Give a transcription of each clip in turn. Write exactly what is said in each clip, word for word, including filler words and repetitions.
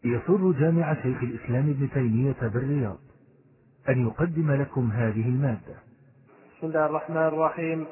يسر جامع شيخ الإسلام ابن تيمية بالرياض أن يقدم لكم هذه المادة. بسم الله الرحمن الرحيم.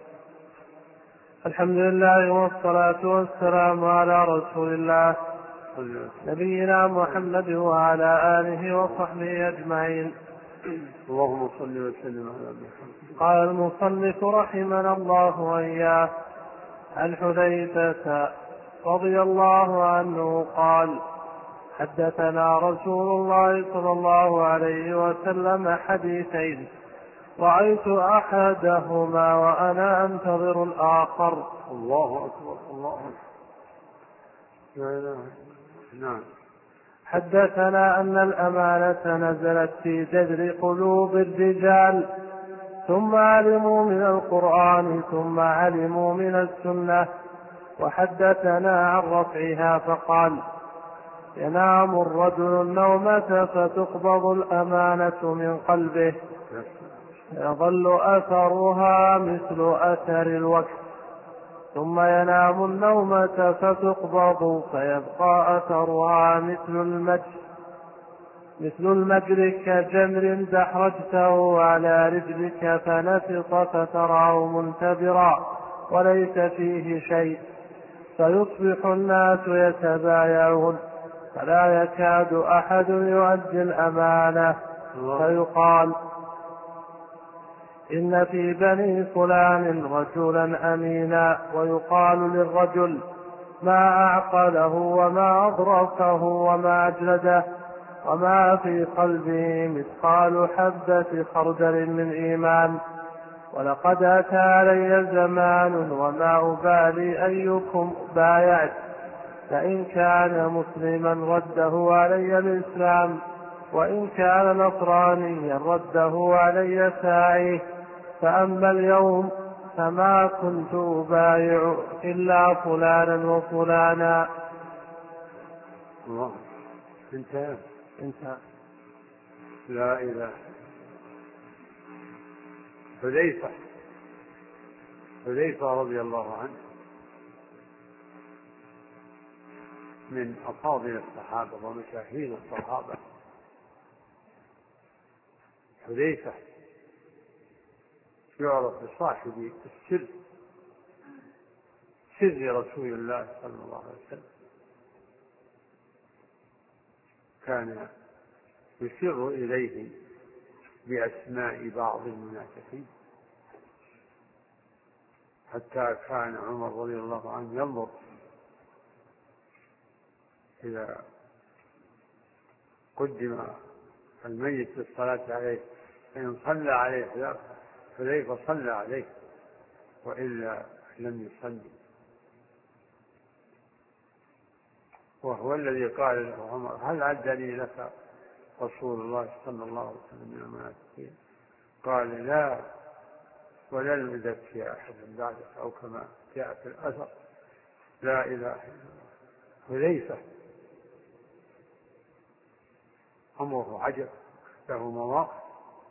الحمد لله والصلاة والسلام على رسول الله نبينا محمد وعلى آله وصحبه أجمعين. اللهم صل وسلم على محمد. قال المصنف رحمنا الله وإياه عن حذيفة رضي الله عنه قال: حدثنا رسول الله صلى الله عليه وسلم حديثين رأيت أحدهما وأنا أنتظر الآخر. الله أكبر الله أكبر. لا إله إلا الله. نعم. حدثنا أن الأمانة نزلت في جذر قلوب الرجال ثم علموا من القرآن ثم علموا من السنة. وحدثنا عن رفعها فقال: ينام الرجل النومة فتقبض الأمانة من قلبه يظل أثرها مثل أثر الوكس، ثم ينام النومة فتقبض فيبقى أثرها مثل المجر مثل المجر كجمر دحرجته على رجلك فنفط فتراه منتبرا وليس فيه شيء، فيصبح الناس يتبايعون فلا يكاد أحد يؤدي الأمانة، فيقال: إن في بني فلان رجلا أمينا، ويقال للرجل: ما أعقله وما أظرفه وما أجلده، وما في قلبه مثقال حبة خردل من إيمان. ولقد أتى علي زمان وما أبالي أيكم بايعت، فإن كان مسلما رده علي الإسلام، وإن كان نصرانيا رده علي ساعيه. فأما اليوم فما كنت أبايع إلا فلانا وفلانا. الله. انتهى انتهى. لا إله. حذيفة حذيفة رضي الله عنه من أفاضل الصحابة ومشاهير الصحابة. حذيفة يعرف بصاحب السر، سر رسول الله صلى الله عليه وسلم. كان يسر إليه بأسماء بعض المنافقين، حتى كان عمر رضي الله عنه ينظر إذا قدم الميت للصلاة عليه فإن صلى عليه حذيفة صلى عليه وإلا لم يصلي. وهو الذي قال له عمر: هل عد لي لك رسول الله صلى الله عليه وسلم من المنافقين؟ قال: لا، ولن أزكي أحدا بعدك، أو كما جاء في الأثر: لا إله إلا الله. حذيفة أمره عجب، له مواقف.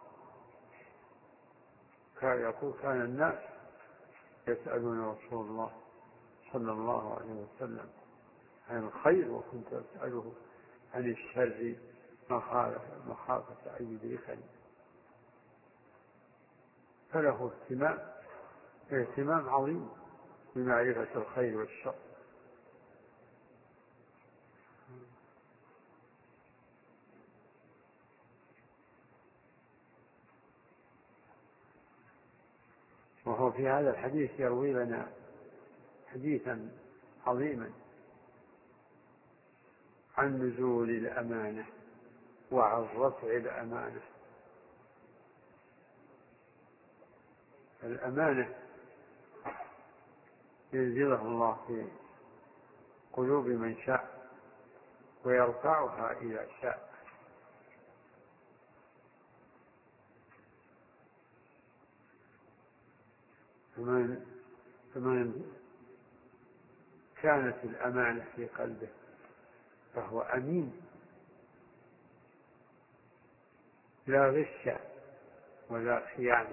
كان يقول: كان الناس يسألون رسول الله صلى الله عليه وسلم عن الخير وكنت أسأله عن الشر مخافة أن يدركني. فله اهتمام اهتمام عظيم بمعرفة الخير والشر. وهو في هذا الحديث يروي لنا حديثا عظيما عن نزول الأمانة وعن رفع الأمانة. الأمانة ينزلها الله في قلوب من شاء ويرفعها إذا شاء. فمن, فمن كانت الأمانة في قلبه فهو أمين، لا غش ولا خيانة.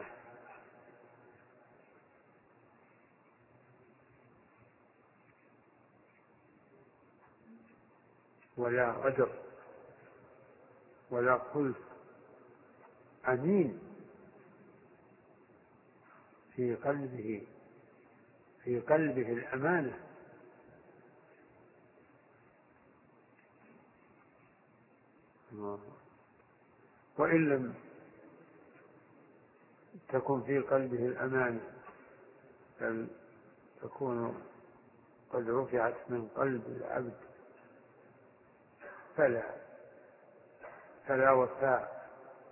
ولا غدر ولا خلف، أمين في قلبه في قلبه الأمانة. وإن لم تكن في قلبه الأمانة بل تكون قد رفعت من قلب العبد فلا فلا وفاء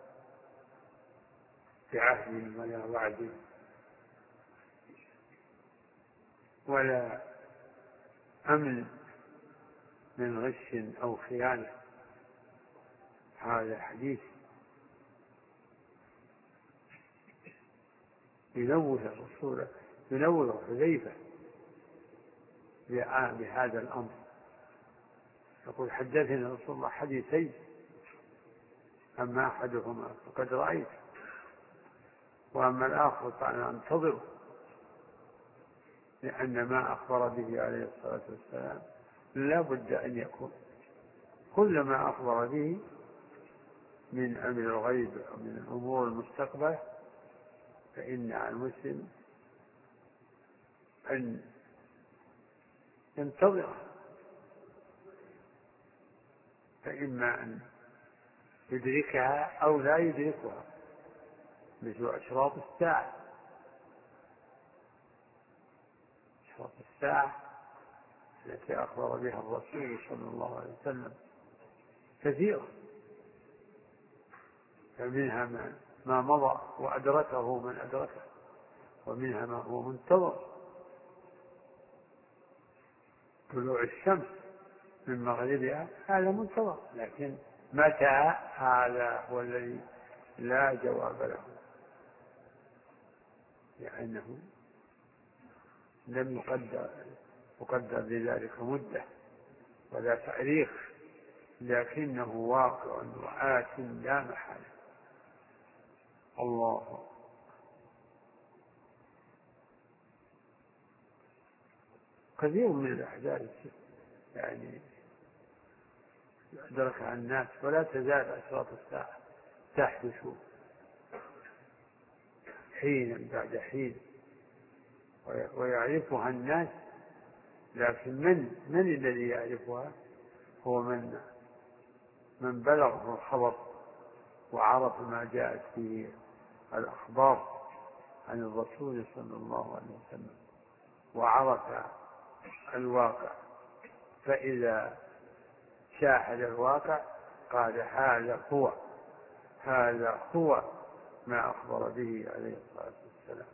بعهد ولا وعد ولا أمن من غش أو خيانة. هذا حديث ينوه الرسول ينوه حذيفة بهذا الأمر، يقول حدثني رسول الله حديثين أما أحدهما فقد رأيت وأما الآخر فأنا أنتظره، لأن ما أخبر به عليه الصلاة والسلام لا بد أن يكون. كل ما أخبر به من أمر الغيب أو من الأمور المستقبل فإن على المسلم أن ينتظره، فإما أن يدركها أو لا يدركها، مثل أشراط الساعة. أشراط الساعة التي أخبر بها الرسول صلى الله عليه وسلم كثيرة، فمنها ما مضى وأدركه من أدركه، ومنها ما هو منتظر. طلوع الشمس من مغربها هذا منتظر، لكن متى هذا هو الذي لا جواب له، لأنه لم يقدر يقدر لذلك مدة ولا تاريخ، لكنه واقع وآت لا محالة. الله كثير من الأحداث يعني أدركها الناس، ولا تزال أشراط الساعة تحدث حين بعد حين ويعرفها الناس، لكن من من الذي يعرفها؟ هو من من بلغه الخبر وعرف ما جاءت فيه الأخبار عن الرسول صلى الله عليه وسلم وعرف الواقع، فإذا شاهد الواقع قال هذا هو هذا هو ما أخبر به عليه الصلاة والسلام،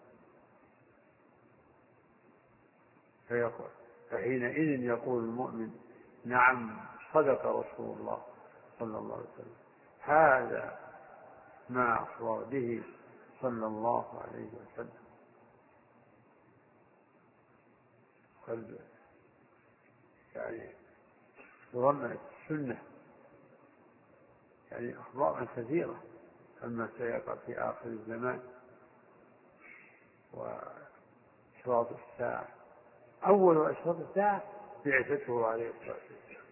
فيقول فحينئذ يقول المؤمن نعم صدق رسول الله صلى الله عليه وسلم، هذا ما أخبر به صلى الله عليه وسلم. قلب يعني ورمت السنة يعني أخبار كثيرة عما سيقع في آخر الزمان وأشراط الساعة. أول أشراط الساعة بعثته عليه الصلاة والسلام،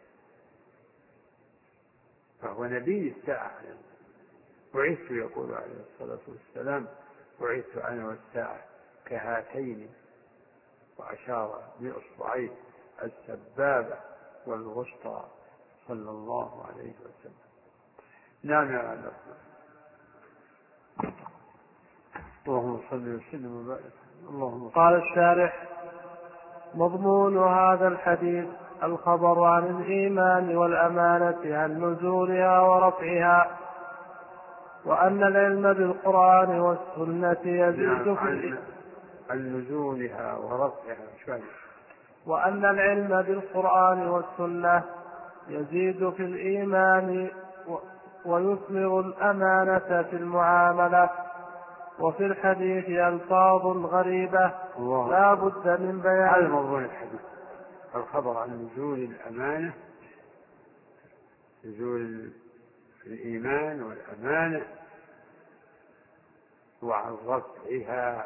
فهو نبي الساعة. بعثت يقول عليه الصلاة والسلام بعثت أنا والساعة كهاتين، وأشار بإصبعيه السبابة والوسطى صلى الله عليه وسلم. نعم يا الله. اللهم صل وسلم وبارك. اللهم قال الشارح مضمون هذا الحديث الخبر عن الإيمان والأمانة عن نزولها ورفعها، وأن العلم بالقرآن والسنة يزيد في عن نزولها ورفعها شوي. وأن العلم بالقرآن والسنة يزيد في الإيمان ويثمر الأمانة في المعاملة. وفي الحديث ألفاظ غريبة لا بد من بيان. هذا موضوع الحديث، الخبر عن نزول الأمانة، نزول الإيمان والأمانة، وعن رفعها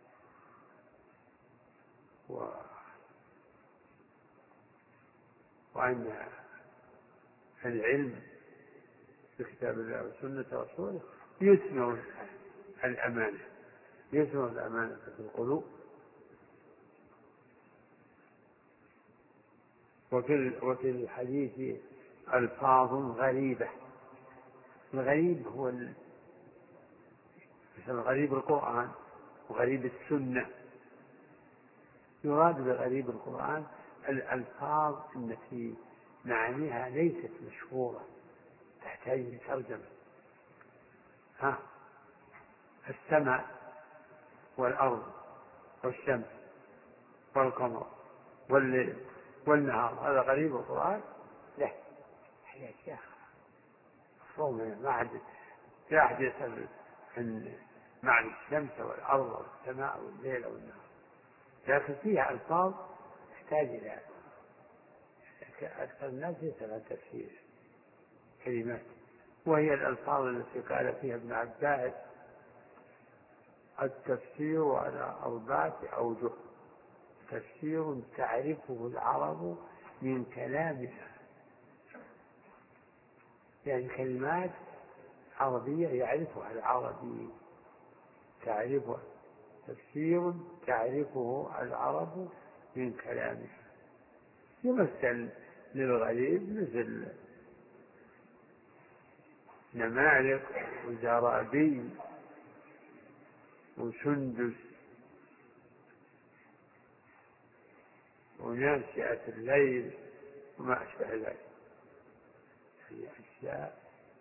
و وأن العلم بكتاب الله وسنة رسوله يثمر الأمانة يثمر الأمانة في القلوب. وفي الحديث ألفاظ غريبة. الغريب هو مثل غريب القرآن وغريب السنة. يراد بغريب القرآن الألفاظ التي معانيها ليست مشهورة تحتاج لترجمة. ها السماء والأرض والشمس والقمر والليل والنهار، هذا غريب القرآن. لا هي أشياء مفهومة، ما حد لا أحد يسأل عن معنى الشمس والأرض والسماء والليل والنهار، لكن فيها ألفاظ تحتاج إلى أكثر الناس يسأل عن تفسير كلمات، وهي الألفاظ التي قال فيها ابن عباس: التفسير على أربعة أوجه، تفسير تعرفه العرب من كلامها، يعني كلمات عربية يعرفها العربي تعرفها، تفسير تعرفه العرب من كلامها. يمثل للغريب مثل نمالق وزرابي وسندس وناشئة الليل وما أشبه ذلك، هي أشياء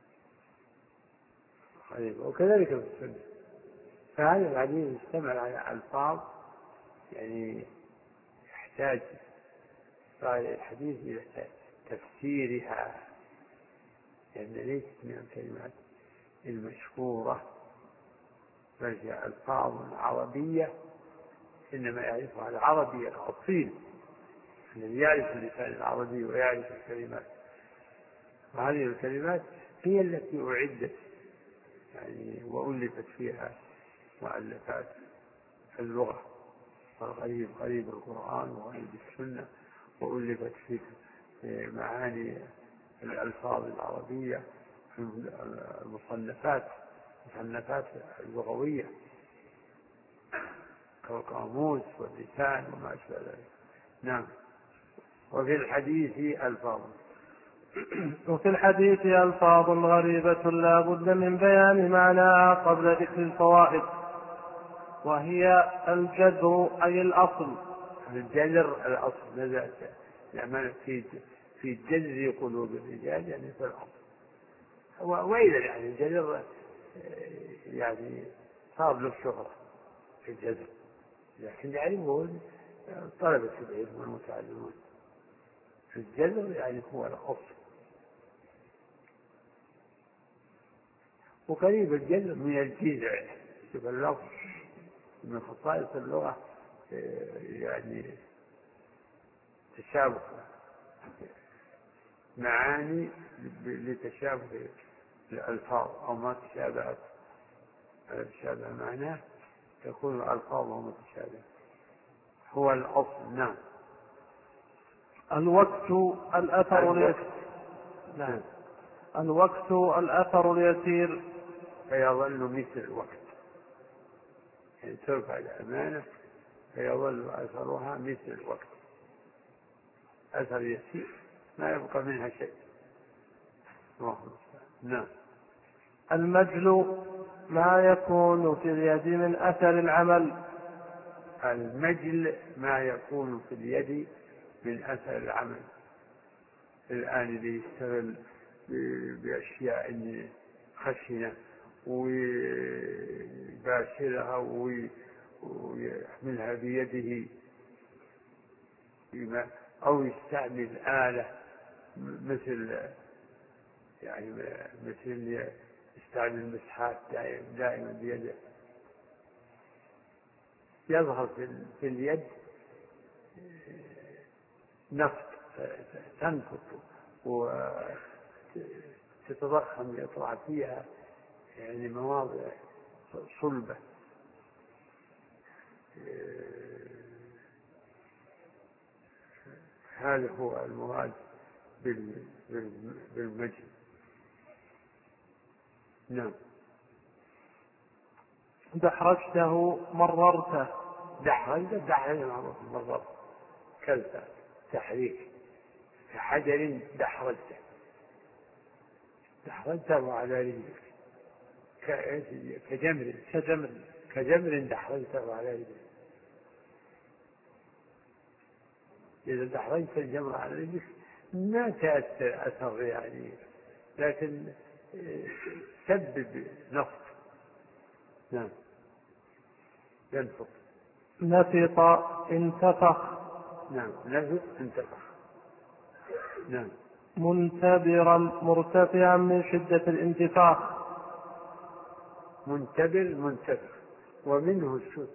غريبة. وكذلك في السنة، فهذا الحديث يشتمل على ألفاظ يعني يحتاج الحديث إلى تفسيرها، لأن يعني ليست من الكلمات المشهورة، بل هي ألفاظ عربية إنما يعرفها العربي الأصيل الذي يعرف اللسان العربي ويعرف الكلمات. وهذه الكلمات هي التي أعدت يعني وألفت فيها مؤلفات اللغة، الغريب غريب القرآن وغريب السنة، وألفت فيه معاني الألفاظ العربية في المصنفات المصنفات اللغوية كالقاموس واللسان وما أشبه ذلك. نعم. وفي الحديث ألفاظ وفي الحديث ألفاظ غريبة لا بد من بيان معناها قبل ذكر الفوائد، وهي الجذر أي الأصل. الجذر الأصل نزلت يعني في في جذر قلوب الرجال يعني في الأصل، وإذا يعني الجذر يعني صار له شهرة في الجذر، لكن يعرفه طلبة العلم والمتعلمون. الجذر يعني هو الأصل، وقريب الجذر من الجذع. شوف اللفظ من خصائص اللغة يعني تشابه معاني لتشابه الألفاظ، أو ما تشابهت تشابه معناه تكون الألفاظ متشابهة. هو الأصل. نعم. الوقت الأثر اليسير. نعم. الوقت الأثر اليسير فيظل مثل الوقت، يعني ترفع الأمانة فيظل أثرها مثل الوقت، أثر يسير ما يبقى منها شيء. نعم. المجل ما يكون في اليد من أثر العمل. المجل ما يكون في اليد من أثر العمل. الآن اللي يشتغل بأشياء خشنة ويباشرها ويحملها بيده، أو يستعمل آلة مثل يعني مثل يستعمل المسحات دائما بيده، يظهر في اليد نفط تنفط وتتضخم يطلع فيها يعني مواضع صلبة. هذا هو المراد بالمجد. نعم. دحرجته مررته. دحرجته دحرج معروف مررته كلتا تحريك كحجر دحرجته دحرجته على رجلك كجمر كجمر كجمر دحرجته على رجلك. إذا دحرجت الجمر على رجلك ما تأثر أثر يعني، لكن سبب نفط. نعم. ينفق. نفط انتفخ. نعم. نفط انتفخ. نعم. منتبرا مرتفعا من شدة الانتفاخ. منتبر منتفخ، ومنه الشد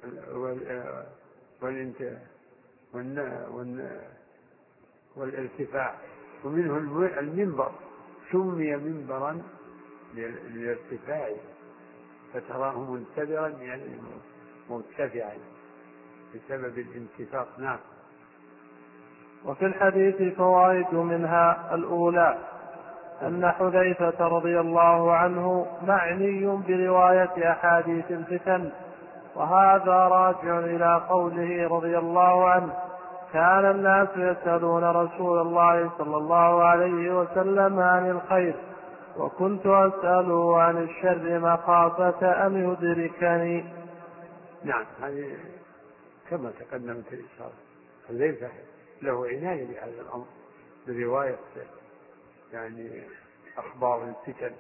والارتفاع، ومنه المنبر، سمي منبرا للارتفاع، فتراه منتبرا يعني مرتفعا بسبب الانتفاخ. نعم. وفي الحديث فوائد منها: الأولى أن حذيفة رضي الله عنه معني برواية أحاديث الفتن، وهذا راجع إلى قوله رضي الله عنه: كان الناس يسألون رسول الله صلى الله عليه وسلم عن الخير، وكنت أسأله عن الشر مخافة أن يدركني. نعم. هذه كما تقدم في الإشارة، حذيفة له عناية بهذا الأمر برواية يعني أخبار الفتن.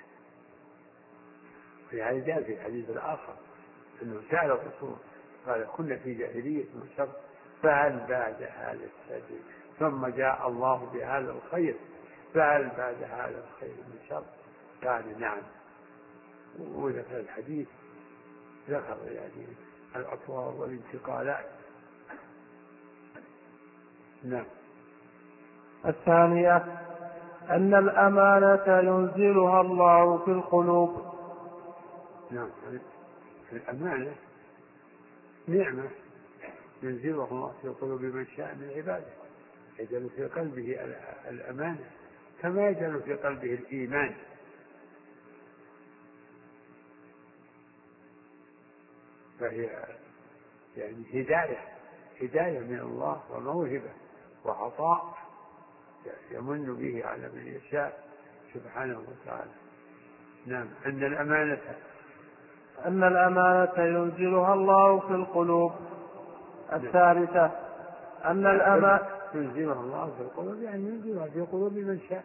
في هذا جاء في الحديث الآخر أنه سأل الرسول قال: كنا في جاهلية وشر، فهل بعد هذا الشر؟ ثم جاء الله بهذا الخير، فهل بعد هذا الخير من شر؟ قال: نعم. وذكر الحديث ذكر يعني الأطوار والانتقالات. نعم. الثانية أن الأمانة ينزلها الله في القلوب. نعم. الأمانة نعمة ينزلها الله في قلوب من شاء من عباده، يجعل في قلبه الأمانة كما يجعل في قلبه الإيمان. فهي يعني هداية هداية من الله وموهبة وعطاء يمن به على من يشاء سبحانه وتعالى. نعم. أن الأمانة أن الأمانة ينزلها الله في القلوب. الثالثة أن الأمانة ينزلها الله في القلوب يعني ينزلها في قلوب من شاء،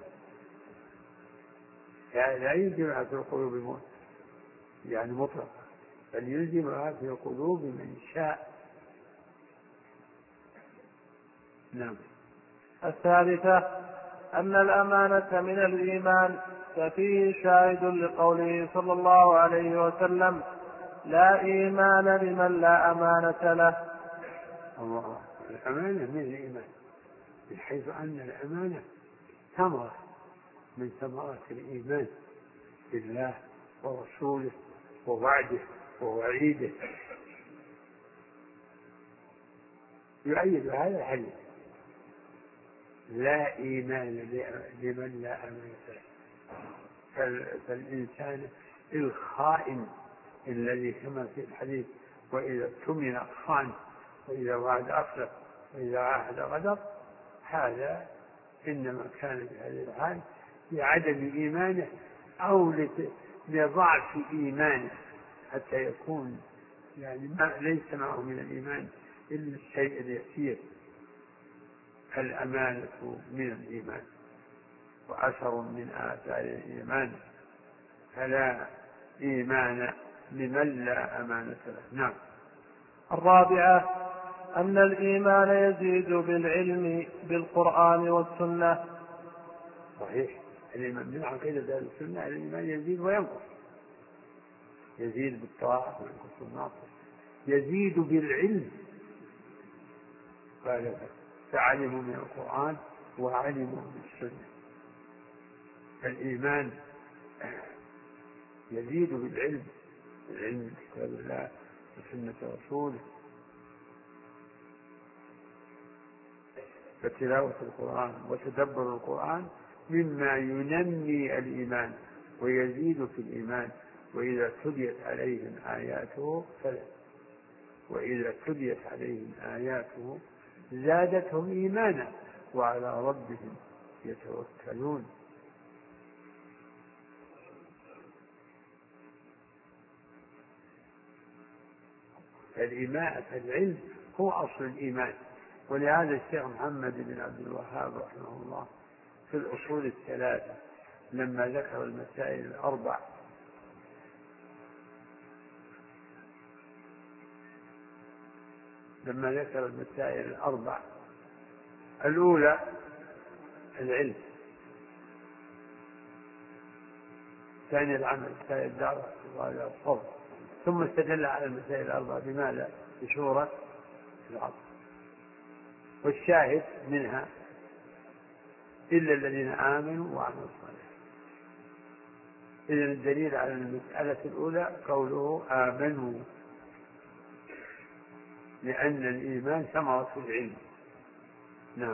يعني لا ينزلها في القلوب موت يعني مطلقة، بل ينزلها في قلوب من شاء. نعم. الثالثة أن الأمانة من الإيمان، ففيه شاهد لقوله صلى الله عليه وسلم: لا إيمان لمن لا أمانة له. الله. الأمانة من الإيمان، بحيث أن الأمانة ثمرة من ثمرات الإيمان بالله ورسوله ووعده ووعيده. يؤيد هذا الحديث: لا إيمان لمن لا أمانة له. فالإنسان الخائن الذي كما في الحديث: وإذا اؤتمن خان، وإذا وعد أخلف، وإذا عاهد غدر، هذا إنما كان بهذه الحال لعدم إيمانه أو لضعف إيمانه، حتى يكون يعني ما ليس معه من الإيمان إلا الشيء اليسير. الأمانة من الإيمان وأثر من آثار الإيمان، فلا إيمان لمن لا أمانة له. نعم. الرابعة أن الإيمان يزيد بالعلم بالقرآن والسنة. صحيح. الإيمان من عقيدة أهل السنة الإيمان يزيد وينقص، يزيد بالطاعة وينقص بالمعصية. يزيد بالعلم، قال فعلموا من القرآن وعلموا من السنة. الإيمان يزيد بالعلم، العلم بكتاب الله وسنة رسوله. فتلاوة القرآن وتدبر القرآن مما ينمي الإيمان ويزيد في الإيمان. وإذا تليت عليهم آياته فلا وإذا تليت عليهم آياته زادتهم إيمانا وعلى ربهم يتوكلون. الإيمان العلم هو أصل الإيمان. ولهذا الشيخ محمد بن عبد الوهاب رحمه الله في الأصول الثلاثة لما ذكر المسائل الأربع لما ذكر المسائل الأربع الأولى العلم، ثاني العمل، ثالث الدعوة، الرابع الصبر، ثم استدل على المسائل الأربع بماذا؟ بسورة العصر. والشاهد منها إلا الذين آمنوا وعملوا الصالحات. إذن الدليل على المسألة الأولى قوله آمنوا، لأن الإيمان ثمرة العلم. نعم.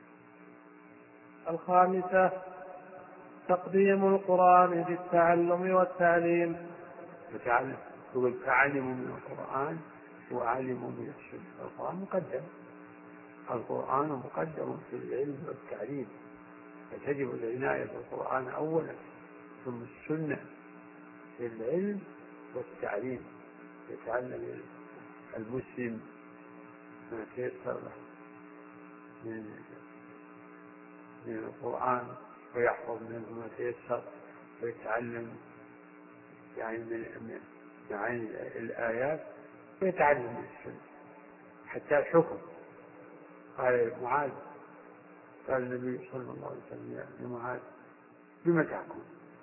الخامسة تقديم القرآن في التعلم والتعليم. يقول تعلموا من القرآن وعلموا من السنة. القرآن مقدم القرآن مقدم في العلم والتعليم، فتجب العناية بالقرآن أولا ثم السنة في العلم والتعليم. يتعلم المسلم ما تيسر من من القرآن ويحفظ منه ما تيسر ويتعلم يعني من معاني الآيات ويتعلم من السنة حتى الحكم. قال معاذ قال النبي صلى الله عليه وسلم يا معاذ بما تحكم؟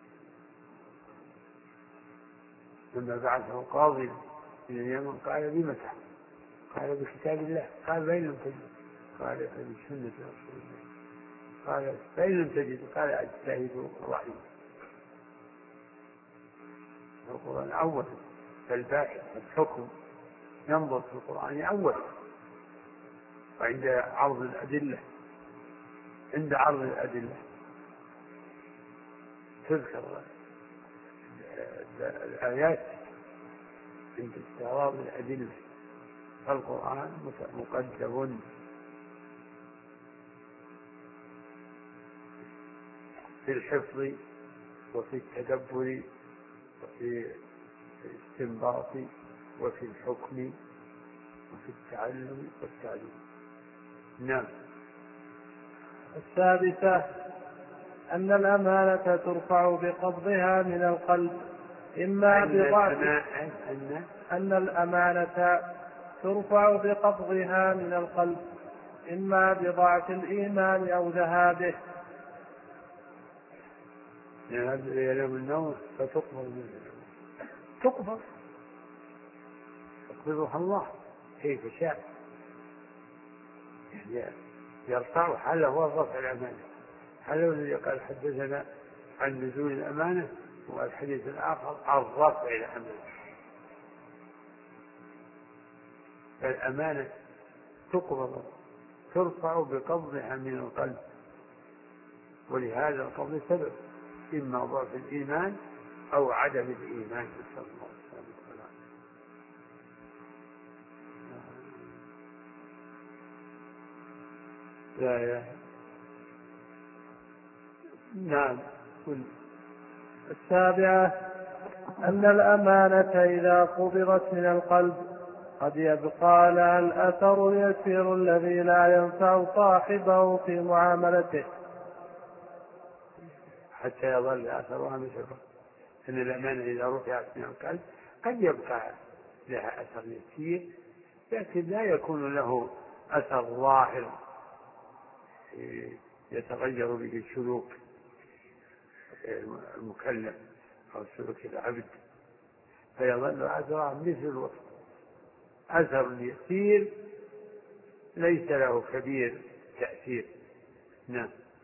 لما بعثه قاضي من اليمن قال بما تحكم؟ قال بكتاب الله. قال فإن لم تجد؟ قال فبسنة رسول الله. قال فإن لم تجد؟ قال اجتهدوا رأيي. القرآن أول، فالباحث الحكم ينظر في القرآن أول، وعند عرض الأدلة عند عرض الأدلة تذكر الآيات عند استعراض الأدلة. فالقرآن مقدم في الحفظ وفي التدبر وفي الاستنباط وفي الحكم وفي التعلم والتعليم. نعم. السادسة أن الأمانة ترفع بقبضها من القلب إما بضعف أن أن الأمانة ترفع بقبضها من القلب إما بضعف الإيمان أو ذهابه. ينام النوم فتقبض من النوم، تقبض يقبضها الله كيف شاء، يعني يرفعها. هذا هو رفع الأمانة. هذا الذي قال حدثنا عن نزول الأمانة، والحديث الآخر عن رفع الأمانة. فالأمانة تقبض ترفع بقبضها من القلب، ولهذا القبض سبب إما ضعف الإيمان أو عدم الإيمان. نسأل الله السلامة والعافية. لا يا نعم. السابعة أن الأمانة إذا قبضت من القلب قد يبقى لها الأثر اليسير الذي لا ينفع صاحبه في معاملته، حتى يظل أثرها مثل أن الأمانة إذا رفعت من القلب قد يبقى لها أثر يسير، لكن لا يكون له أثر ظاهر يتغير به سلوك المكلف أو سلوك العبد، فيظل أثرها مثل الوقت، أثر يسير ليس له كبير تأثير. نعم.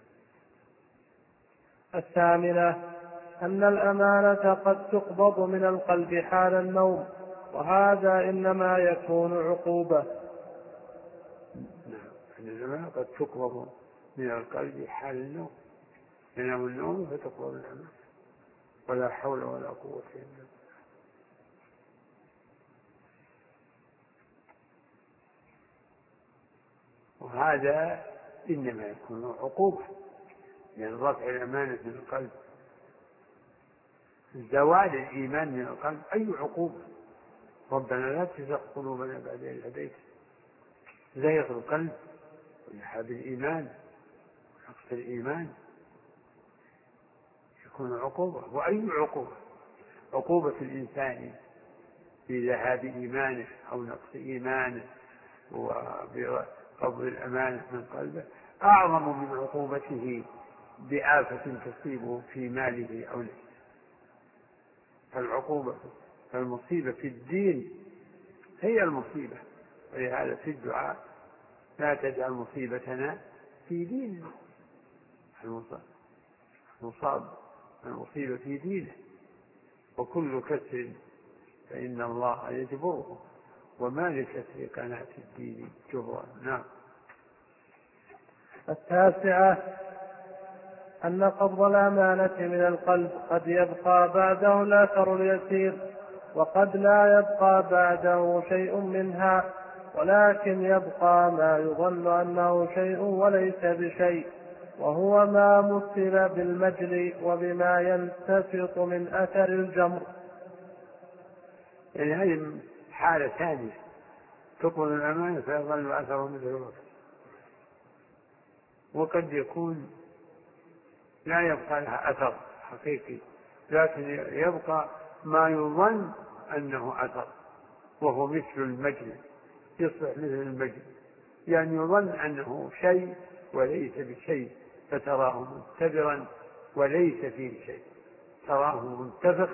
الثامنة أن الأمانة قد تقبض من القلب حال النوم، وهذا إنما يكون عقوبة. أن الأمانة قد تقبض من القلب حال النوم، ينام النوم فتقبض الأمانة، ولا حول ولا قوة إلا بالله. وهذا إنما يكون عقوبة من رفع الأمانة من القلب. زوال الإيمان من القلب أي عقوبة. ربنا لا تزغ قلوبنا بعد إذ هديتنا. زيغ القلب وذهاب الإيمان ونقص الإيمان يكون عقوبة. وأي عقوبة؟ عقوبة الإنسان بذهاب إيمانه أو نقص إيمانه وبقبض الأمانة من قلبه أعظم من عقوبته بآفة تصيبه في ماله أو نفسه. فالعقوبة فالمصيبة في الدين هي المصيبة. ولهذا في الدعاء لا تجعل مصيبتنا في ديننا. المصاب المصيبة في دينه، وكل كسر فإن الله يجبره، وما لكسر قناة الدين جبرا. نعم. التاسعة أن قبض الأمانة من القلب قد يبقى بعده الأثر اليسير، وقد لا يبقى بعده شيء منها، ولكن يبقى ما يظن أنه شيء وليس بشيء، وهو ما مثل بالمجل وبما ينتفط من أثر الجمر. يعني هذه حالة ثانية، تقبل الأمانة فيظل أثر مثل الوقت، وقد يكون لا يبقى لها أثر حقيقي، لكن يبقى ما يظن أنه أثر، وهو مثل المجل، يصبح مثل المجل، يعني يظن أنه شيء وليس بشيء، فتراه منتبرا وليس فيه شيء، تراه منتفخ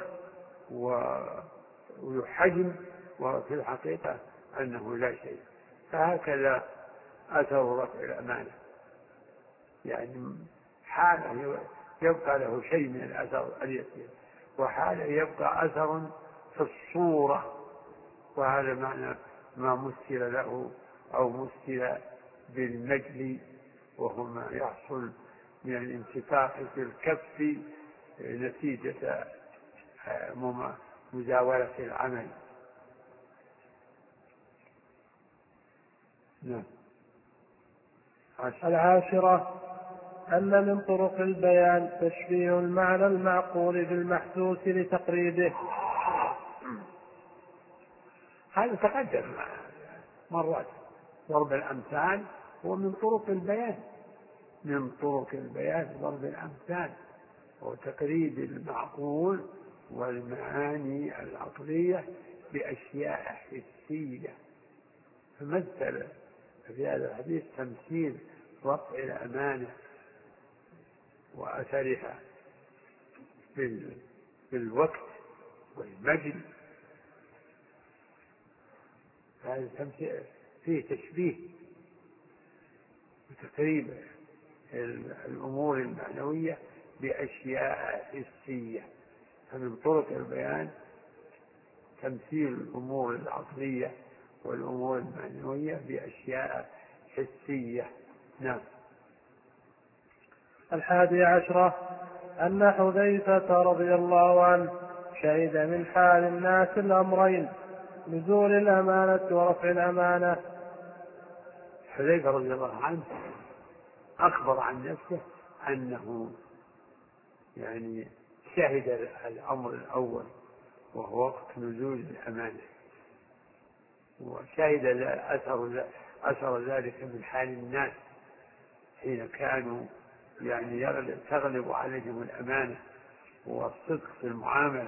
ويحجم وفي الحقيقة أنه لا شيء. فهكذا أثر رفع الأمانة، يعني حالة يبقى له شيء من الأثر اليسير، وحالة يبقى أثر في الصورة، وهذا معنى ما مثل له أو مثل بالمجل، وهو ما يحصل من الانتفاخ في الكف نتيجة مزاولة العمل. نعم. العاشرة أن من طرق البيان تشبيه المعنى المعقول بالمحسوس لتقريبه. هذا تقدم مرات. ضرب الأمثال هو من طرق البيان، من طرق البيان ضرب الأمثال وتقريب المعقول والمعاني العقلية بأشياء حسية. فمثل في هذا الحديث تمثيل رفع الأمانة وأثرها بالوقت والمجد، هذا تمثيل فيه تشبيه وتقريب الأمور المعنوية بأشياء حسية. فمن طرق البيان تمثيل الأمور العقلية والأمور المعنوية بأشياء حسية. نعم. الحادي عشرة أن حذيفة رضي الله عنه شهد من حال الناس الأمرين: نزول الأمانة ورفع الأمانة. حذيفة رضي الله عنه أخبر عن نفسه أنه يعني شهد الأمر الأول وهو وقت نزول الأمانة، وشهد أثر أثر ذلك من حال الناس حين كانوا يعني يغلب تغلب عليهم الأمانة والصدق في المعاملة،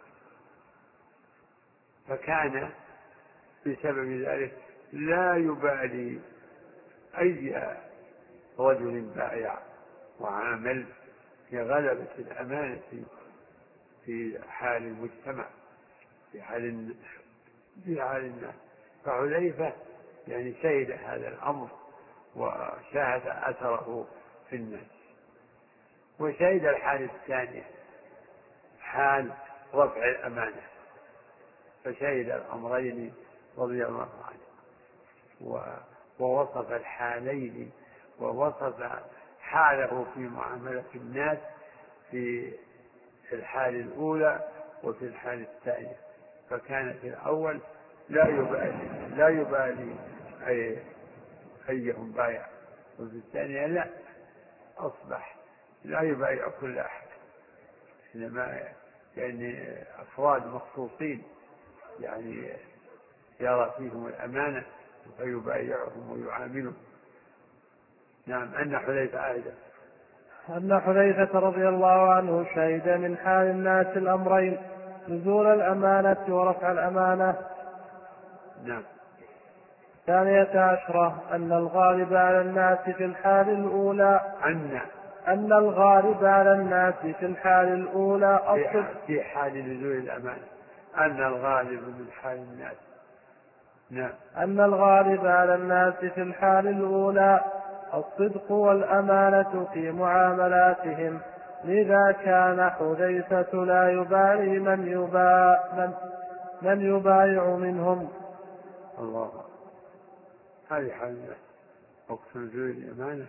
فكان بسبب ذلك لا يبالي أي رجل بايع وعامل لغلبة الأمانة في حال المجتمع، في حال في حال الناس. فحذيفة يعني شهد هذا الأمر وشاهد أثره في الناس. وشهد الحال الثانية حال رفع الأمانة، فشهد الأمرين رضي الله عنه. ووصف الحالين، ووصف حاله في معاملة الناس في الحال الأولى وفي الحال الثانية. فكان في الأول لا يبالي لا يبالي أي أيهم بايع، وفي الثانية لا، أصبح لا يبايع كل أحد، إنما يعني أفراد مخصوصين يعني يرى فيهم الأمانة فيبايعهم ويعاملهم. نعم. أن حذيفة أيضا أن حذيفة رضي الله عنه شهد من حال الناس الأمرين: نزول الأمانة ورفع الأمانة. نعم. ثانية عشرة أن الغالب على الناس في الحال الأولى أن أن الغالب على الناس في الحال الأولى الصدق في حال نزول الأمانة. أن الغالب من حال الناس. نعم. أن الغالب على الناس في الحال الأولى الصدق والأمانة في معاملاتهم، لذا كان حذيفة لا يبالي من يبايع من, من يبايع منهم. الله. هذه حال وقت نزول الأمانة،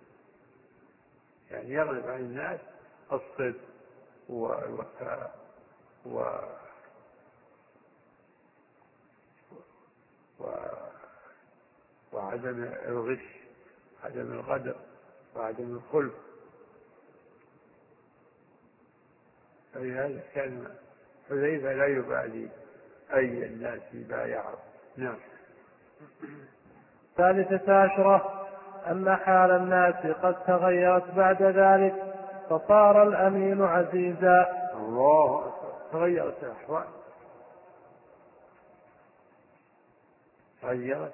يعني يغلب على الناس الصدق والوفاء و و وعدم الغش، عدم الغدر، وعدم الخلف. فلهذا كان حذيفة لا يبالي أي الناس يبايعه. نعم. ثالثة عشرة أن حال الناس قد تغيرت بعد ذلك فصار الأمين عزيزا. الله أكبر. تغيرت الأحوال، تغيرت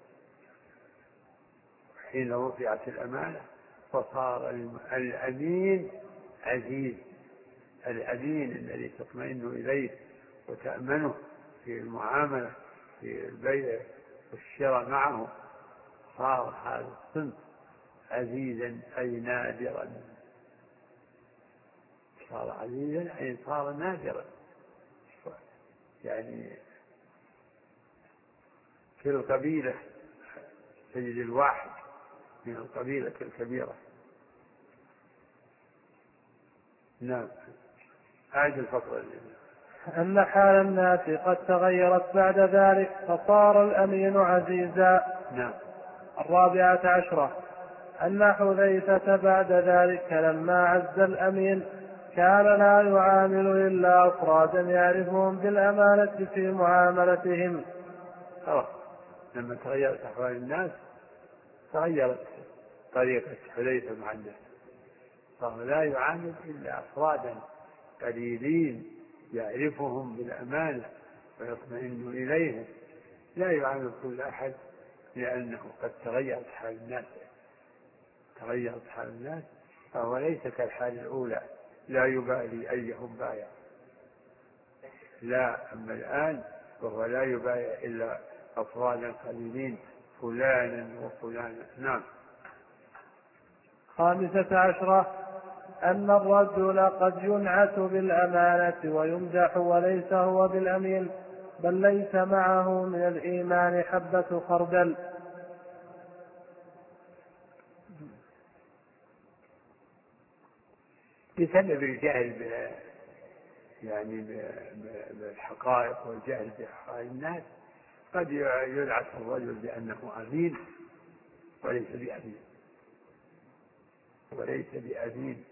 حين رفعت الأمانة فصار الأمين عزيز. الأمين الذي تطمئن إليه وتأمنه في المعاملة في البيع والشراء معه، صار هذا الصنف عزيزا أي نادرا. صار عزيزا أي صار نادرا، يعني في القبيلة تجد الواحد من القبيلة الكبيرة. نعم. هذه الفقرة. أن حال الناس قد تغيرت بعد ذلك فصار الأمين عزيزا. نعم. الرابعة عشرة أن حذيفة بعد ذلك لما عز الأمين كان لا يعامل إلا أفرادا يعرفهم بالأمانة في معاملتهم. خلاص، لما تغيرت أحوال الناس تغيرت طريقة حذيفة مع الناس، صار لا يعامل إلا أفرادا قليلين يعرفهم بالأمانة ويطمئن إليهم، لا يعامل كل أحد، لأنه قد تغيرت حال الناس تغيرت حال الناس فهو ليس كالحال الأولى لا يبالي أيهم بايع. لا، أما الآن وهو لا يبايع إلا أفرادا قليلين فلانا وفلانا. نعم. خامسة عشرة أن الرجل قد ينعت بالأمانة ويمدح وليس هو بالأمين، بل ليس معه من الإيمان حبة خردل. بسبب الجهل يعني بالحقائق والجهل بحقائق الناس قد يدعس الرجل بأنه أمين وليس بأمين وليس بأمين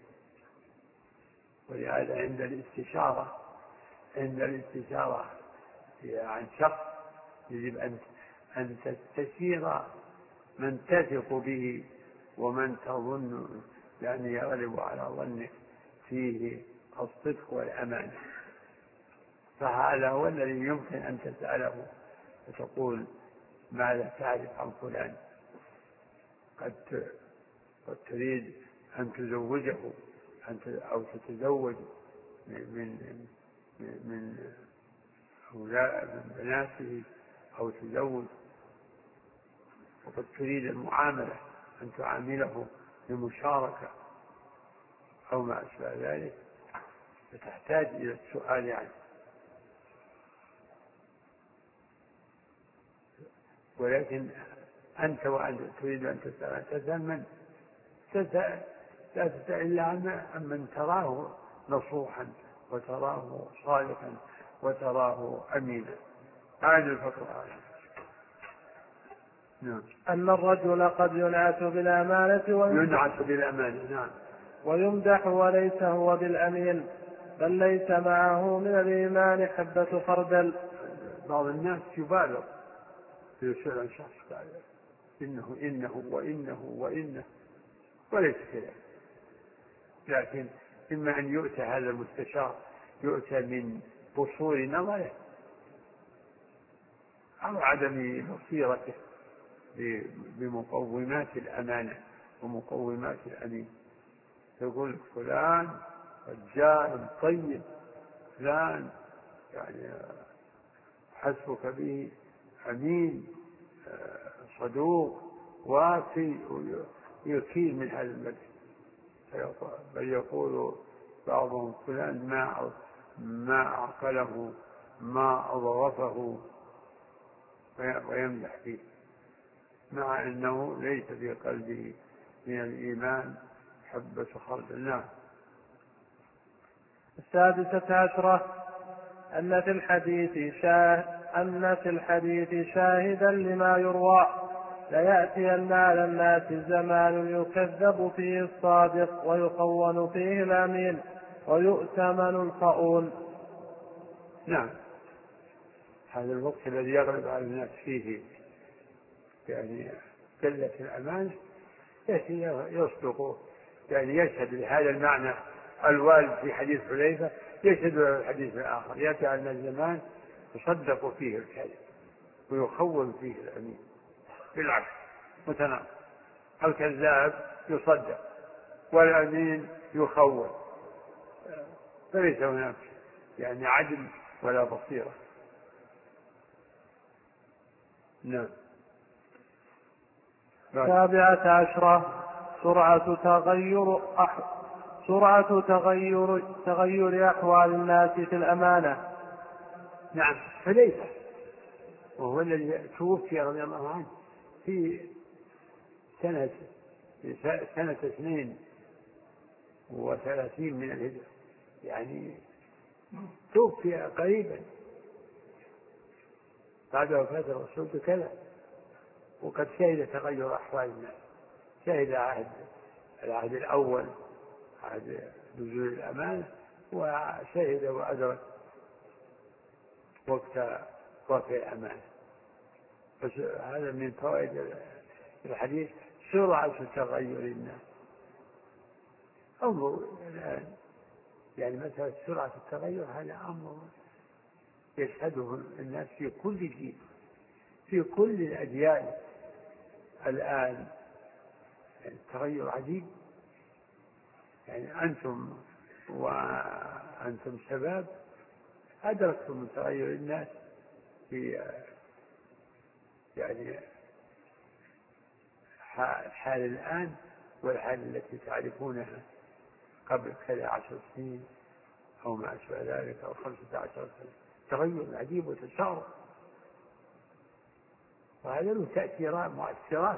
ولهذا عند الاستشارة عند الاستشارة عن شخص يجب أن أن تستشير من تثق به ومن تظن يعني يغلب على ظنك فيه الصدق والأمانة. فهذا هو الذي يمكن أن تسأله وتقول ماذا تعرف عن فلان، قد قد تريد أن تزوجه أو تتزوج من من أولاد من بناته أو تزوج، وقد تريد المعاملة أن تعامله بمشاركة أو ما أشبه ذلك، فتحتاج إلى السؤال عنه. ولكن أنت وأنت تريد أن تسأل تسأل من؟ تسأل لا تسأل إلا عن من تراه نصوحا وتراه صادقا وتراه أمينا. هذه الفقرة. نعم. أن الرجل قد ينعت بالأمانة ينعت بالأمانة. نعم. ويمدح وليس هو بالأمين، بل ليس معه من الإيمان حبة خردل. بعض الناس يبالغ في يسأل عن شخص قال إنه إنه وإنه وإنه وليس كذا، لكن إما أن يؤتى هذا المستشار يؤتى من قصور نظره أو عدم بصيرته بمقومات الأمانة ومقومات الأمين. يقول فلان رجال طيب، فلان يعني حسبك به أمين صدوق وافي، ويكيل من هذا المدح. بل يقول بعضهم فلان ما ما أعقله ما أضغطه ويمدح فيه، مع أنه ليس في قلبه من الإيمان حبة خردل. نعم. السادسة عشرة أن في الحديث شاهد أن في الحديث شاهدا لما يروى ليأتين على الناس زمان يكذب فيه الصادق ويخون فيه الأمين ويؤتمن الخؤون. نعم. هذا الوقت الذي يغلب على الناس فيه يعني قلة الأمان يصدق، يعني يشهد لهذا المعنى الوارد في حديث حذيفة، يشهد له الحديث الآخر. يأتي على الزمان يصدق فيه الكذب ويخون فيه الأمين، بالعكس متناقض. الكذاب يصدق والأمين يخون، فليس هناك يعني عدل ولا بصيرة. نعم. السابعة عشرة سرعة تغير أح... سرعة تغير تغير أحوال الناس في الأمانة. نعم. حذيفة وهو الذي توفي رضي الله عنه في سنة سنة اثنين وثلاثين من الهجرة، يعني توفي قريبا بعد وفاة الرسول بكذا، وقد شهد تغير أحوال الناس. شهد عهد العهد الأول عهد نزول الأمانة، وشهد وأدرك وقت وقت الأمانة. بس هذا من فوائد الحديث سرعة تغير الناس. انظر الآن يعني مثلا سرعة التغير هذا أمر يشهده الناس في كل جيل في كل الأديان الآن. يعني التغير عجيب. يعني أنتم وأنتم شباب أدركتم تغير الناس في يعني الحال الآن والحال التي تعرفونها قبل كذا عشر سنين أو ما أشبه ذلك أو خمسة عشر سنة. تغير عجيب وتشارك، وهذا له تأثيرات مؤثرات.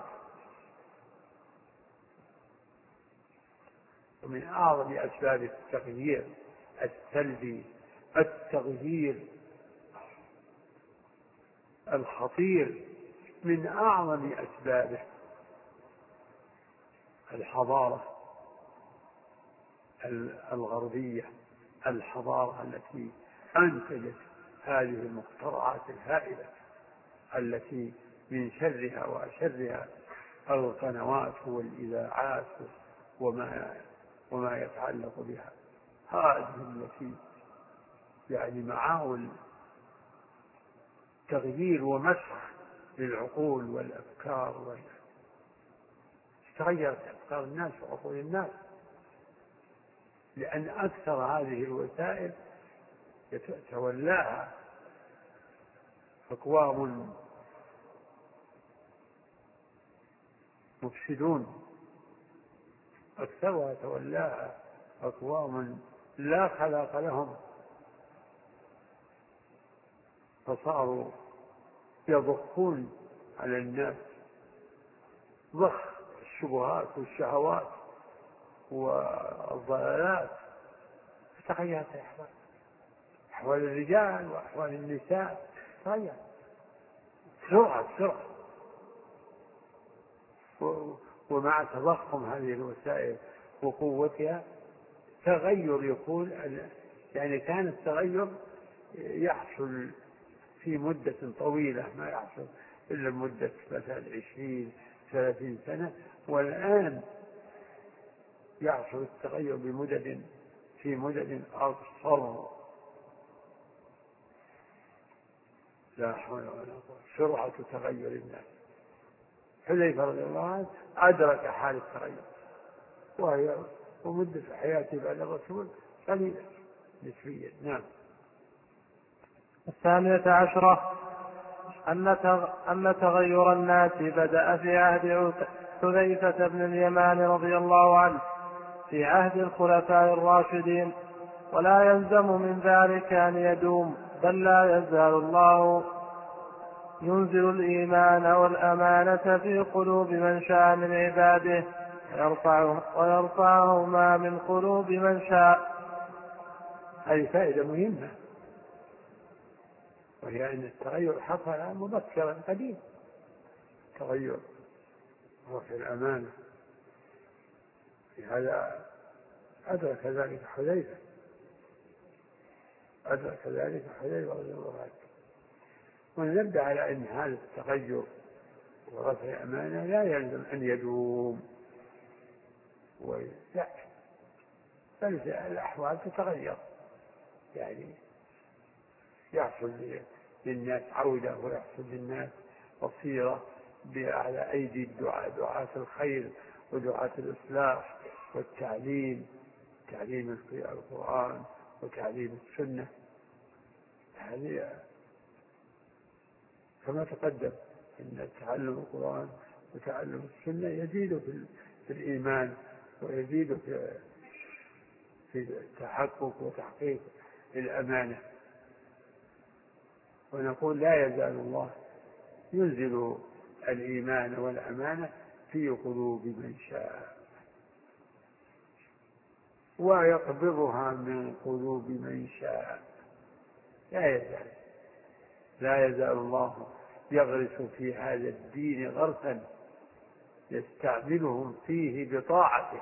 ومن أعظم أسباب التغيير السلبي التغيير الخطير، من أعظم أسبابه الحضارة الغربية، الحضارة التي أنتجت هذه المخترعات الهائلة التي من شرها وأشرها القنوات والإذاعات وما وما يتعلق بها. هذه التي يعني معاول تغيير ومسخ للعقول والأفكار. تغيرت أفكار الناس وعقول الناس لأن أكثر هذه الوسائل يتولاها أقوام مفسدون، أكثرها تولاها أقوام لا خلاق لهم، فصاروا يضخون على الناس ضخ الشبهات والشهوات والضلالات، فتغيرت الأحوال، أحوال الرجال وأحوال النساء تغيرت بسرعة بسرعة. ومع تضخم هذه الوسائل وقوتها تغير يكون، يعني كان التغير يحصل في مدة طويلة، ما يحصل إلا مدة مثلا عشرين ثلاثين سنة، والآن يحصل التغير بمدد في مدد أقصر. لا حول ولا قوة، سرعة تغير الناس. حذيفة رضي الله عنه أدرك حال التغير، وهي ومدة حياته بعد الرسول قليلة نسبيا. نعم. الثانية عشرة أن تغير الناس بدأ في عهد حذيفة بن اليمان رضي الله عنه في عهد الخلفاء الراشدين، ولا يلزم من ذلك أن يدوم، بل لا يزال الله ينزل الإيمان والأمانة في قلوب من شاء من عباده ويرفعه ويرفعهما من قلوب من شاء. هذه فائدة مهمة، وهي أن التغير حصل مبكرا قديم، تغير رفع الأمانة. هذا أدرك ذلك حذيفة أدرك ذلك حذيفة رضي الله عنه. ونبدأ على أن هذا التغير ورفع الأمانة لا يلزم أن يدوم، لا، بل الأحوال تتغير، يعني يحصل للناس عودة، ويحصل للناس بصيرة على أيدي الدعاء، دعاة الخير ودعاة الإصلاح والتعليم، تعليم القرآن وتعليم السنة. هذه كما تقدم أن تعلم القرآن وتعلم السنة يزيد في الإيمان، ويزيد في في تحقق وتحقيق الأمانة. ونقول لا يزال الله ينزل الإيمان والأمانة في قلوب من شاء، ويقبضها من قلوب من شاء. لا يزال لا يزال الله يغرس في هذا الدين غرسا يستعملهم فيه بطاعته.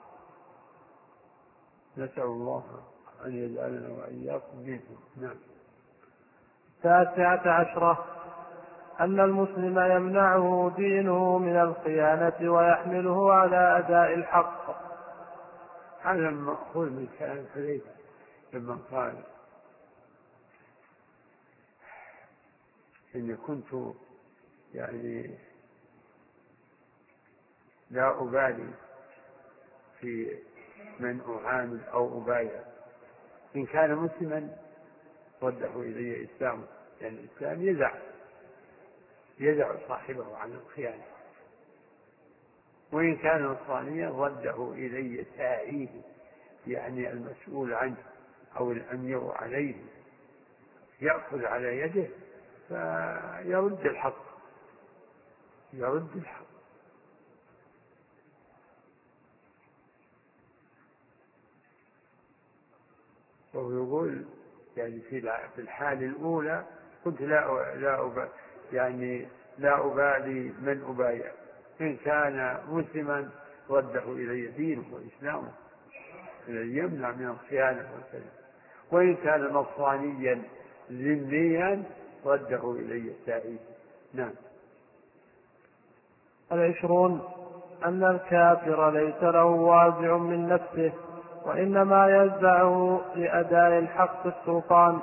نسأل الله أن يجعلنا وإياكم منهم. نعم. التاسعة عشرة أن المسلم يمنعه دينه من الخيانة ويحمله على أداء الحق. هذا مأخوذ من كلام حذيفة لما قال إني كنت يعني لا أبالي في من أعامل أو أبايع، إن كان مسلما رده إلي إسلامه، لأن يعني الإسلام يزع يزع صاحبه عن الخيانة، وإن كان نصرانيا رده إلي ساعيه، يعني المسؤول عنه أو الأمير عليه، يأخذ على يده فيرد الحق يرد الحق. وهو يقول يعني في الحال الأولى كنت لا لا أبالي يعني لا أبالي من أبايع، إن كان مسلما رده إلي دينه وإسلامه الذي يمنع من الخيانة والكذب، وإن كان نصرانيا ذميا رده إلي سائل. نعم. العشرون أن الكافر ليس له وازع من نفسه، وإنما يزعه لأداء الحق السلطان.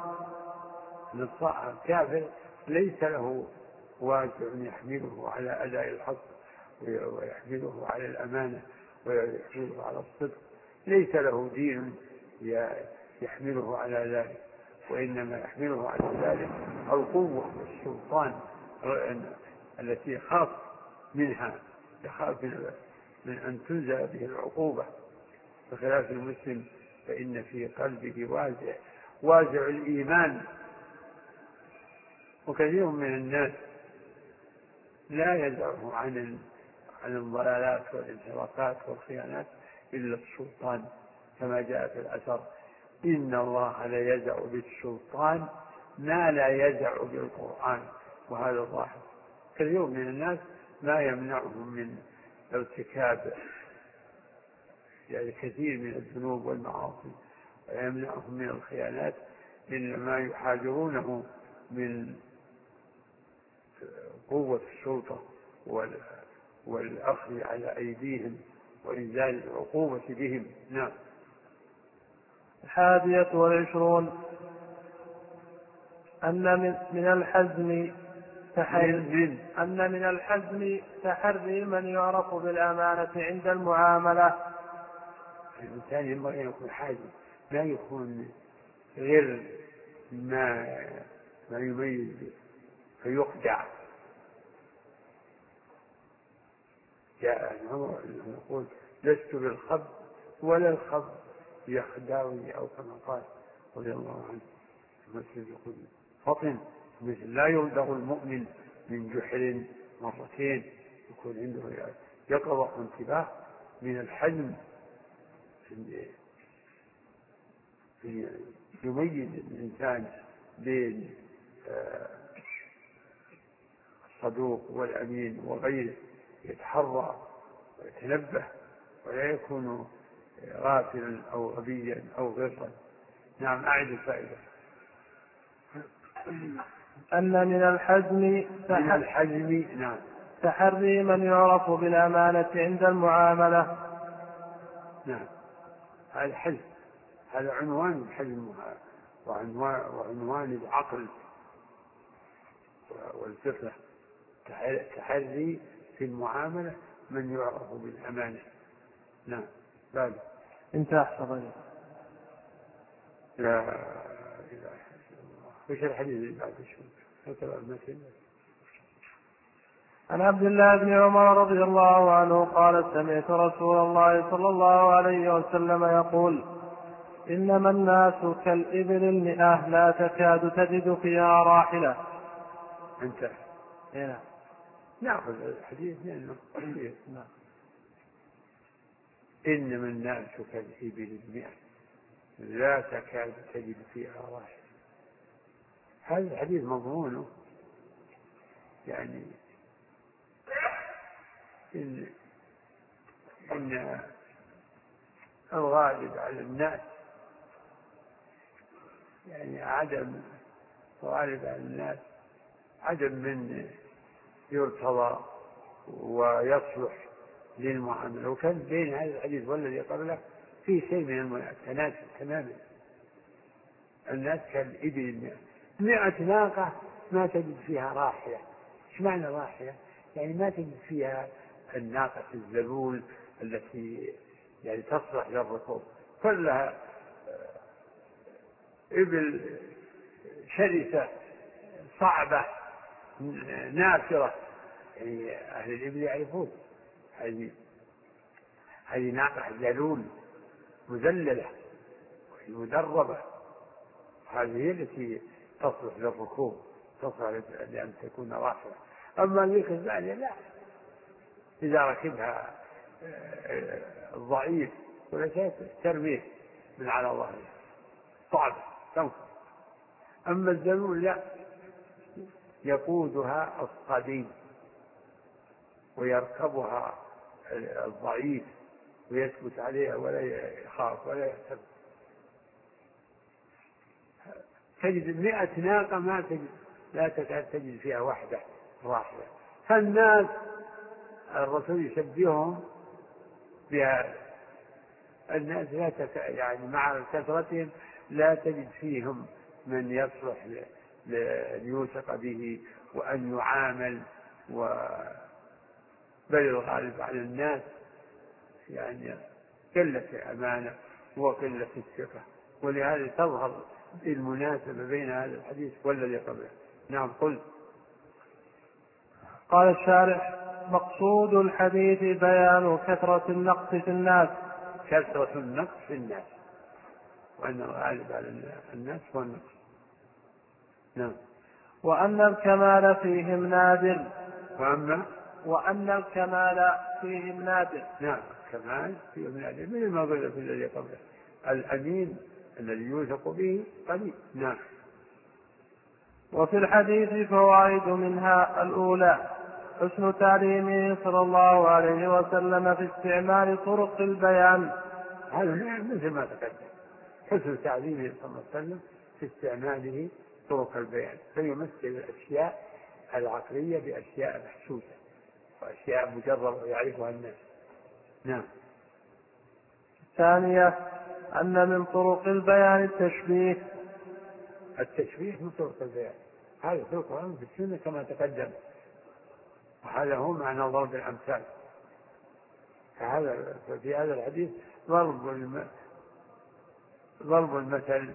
الكافر ليس له وازع يحمله على أداء الحق ويحمله على الأمانة ويحمله على الصدق، ليس له دين يحمله على ذلك، وإنما يحمله على ذلك القوة والسلطان التي يخاف منها، يخاف من أن تنزل به العقوبة، بخلاف المسلم فإن في قلبه وازع وازع الإيمان. وكثير من الناس لا يزعه عن عن الضلالات والانحرافات والخيانات إلا السلطان، كما جاء في الأثر: إن الله لا يزع بالسلطان ما لا يزع بالقرآن. وهذا ظاهر كثير من الناس ما يمنعهم من ارتكاب يعني كثير من الذنوب والمعاصي ويمنعهم من الخيانات إلا ما يحاذرونه من قوة السلطة والأخذ على أيديهم وإنزال العقوبة بهم. نعم. الحادية والعشرون أن من, من الحزم تحري أن من الحزم تحري من يعرف بالأمانة عند المعاملة. الإنسان ينبغي أن يكون حازم، لا يكون غير ما ما يميز فيخدع. جاء يقول: لست بالخب ولا الخب يخدعني، أو كما قال رضي الله عنه المسجد يقول: فطن مثل لا يلدغ المؤمن من جحر مرتين. يكون عنده يقظة وانتباه من الحزم في يميز الإنسان بين الصدوق والأمين وغيره، يتحرى ويتنبه ولا يكون غافلا أو غبيا أو غرا. نعم. أعد الفائدة. أن من الحزم من الحزم نعم تحري من يعرف بالأمانة عند المعاملة. نعم. هذا الحزم، هذا عنوان الحزم وعنوان, وعنوان العقل والفقه. تحري في المعاملة من يعرف بالأمانة. نعم. بعد انتهى حفظنا. لا إله إلا الله. وش الحديث اللي بعد شو؟ عن عبد الله بن عمر رضي الله عنه قال: سمعت رسول الله صلى الله عليه وسلم يقول: إنما الناس كالإبل المئة لا تكاد تجد فيها راحلة. انتهى. نعم. نأخذ الحديث لأنه قصير. نعم. إنما الناس كالإبل المئة لا تكاد تجد فيها راحلة. هذا الحديث مضمونه يعني إن إن الغالب على الناس يعني عدم الغالب على الناس عدم من يرتضى ويصلح للمعاملة. وكان بين هذا الحديث والذي قبله في شيء من التناسب تماما. الناس كالإبل المئة، مئة ناقة ما تجد فيها راحلة. ايش معنى راحلة؟ يعني ما تجد فيها الناقة الذلول التي يعني تصلح للركوب، كلها إبل شرسة صعبة نافرة. يعني أهل الإبل يعرفون هذه هذه ناقة ذلول مذللة مدربة، هذه هي التي تصلح للركوب، تصلح لأن تكون راحلة. أما ذيك الثانية لا، إذا ركبها الضعيف ولا شيء ترميه من على ظهره، صعب تنقص. أما الذلول لا، يقودها الصبي ويركبها الضعيف ويثبت عليها ولا يخاف ولا يحتم. تجد مئة ناقة ما تجد، لا تكاد تجد فيها واحدة راحلة. فالناس الرسول يشبههم بهذا. الناس لا تك... يعني مع كثرتهم لا تجد فيهم من يصلح ل... ليوثق به وأن يعامل. و بل الغالب على الناس يعني قلة أمانة وقلة الثقة، ولهذا تظهر المناسبة بين هذا الحديث والذي قبله. نعم. قل. قال الشارح: مقصود الحديث بيان كثرة النقص في الناس. كثرة النقص في الناس، وأن الغالب على الناس هو النقص. نعم. وأن الكمال فيهم نادر. وأما وأن الكمال فيهم نادر. نعم الكمال فيهم نادر مثل ما قلنا في الذي قبله الأمين الذي يوثق به قليل. نعم. وفي الحديث فوائد منها الأولى حسن تعليمه صلى الله عليه وسلم في استعمال طرق البيان. هذا مثل ما تقدم حسن تعليمه صلى الله عليه وسلم في استعماله طرق البيان فيمثل الأشياء العقلية بأشياء محسوسة وأشياء مجربة يعرفها الناس. نعم. الثانية أن من طرق البيان التشبيه. التشبيه من طرق البيان هذا في القرآن في السنة كما تقدم وهذا هو معنى ضرب الأمثال. فهذا في هذا الحديث ضرب الم... ضرب المثل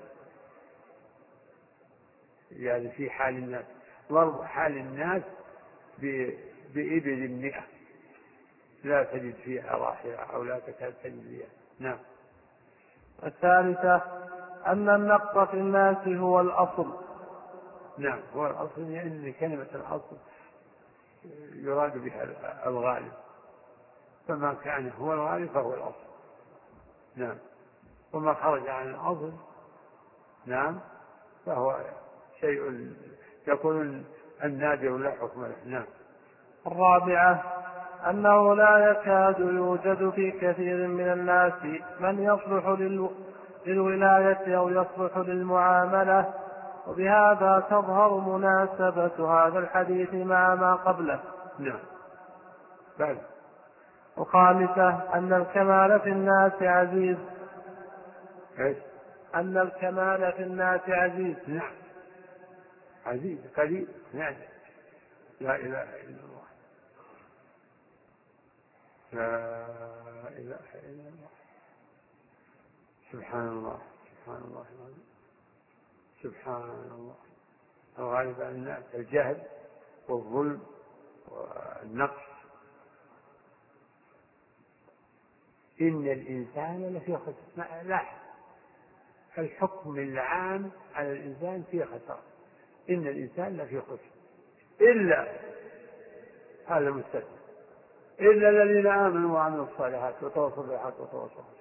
يعني في حال الناس ضرب حال الناس ب... بإبل مئة لا تجد فيها راحلة أو لا تكاد تجد فيها. نعم. الثالثة أن النقص في الناس هو الأصل. نعم هو الأصل لأن كلمة الأصل يراد بها الغالب فما كان هو الغالب فهو الأصل. نعم. وما خرج عن الأصل نعم فهو شيء يكون النادر لا حكم له. نعم. الرابعة أنه لا يكاد يوجد في كثير من الناس من يصلح للولاية أو يصلح للمعاملة وبهذا تظهر مناسبة هذا الحديث مع ما قبله. نعم. بل. وخامسة أن الكمال في الناس عزيز. إيش؟ أن الكمال في الناس عزيز. نعم عزيز قليل. نعم. لا إله إلا الله لا إله إلا الله سبحان الله سبحان الله العظيم سبحان الله. الغالب على الناس الجهل والظلم والنقص. إن الإنسان لفي خسر. لاحظ الحكم العام على الإنسان فيه خسارة. إن الإنسان لفي خسر إلا هذا مستثنى إلا الذين آمنوا وعملوا الصالحات وتواصوا بالحق وتواصوا بالصبر.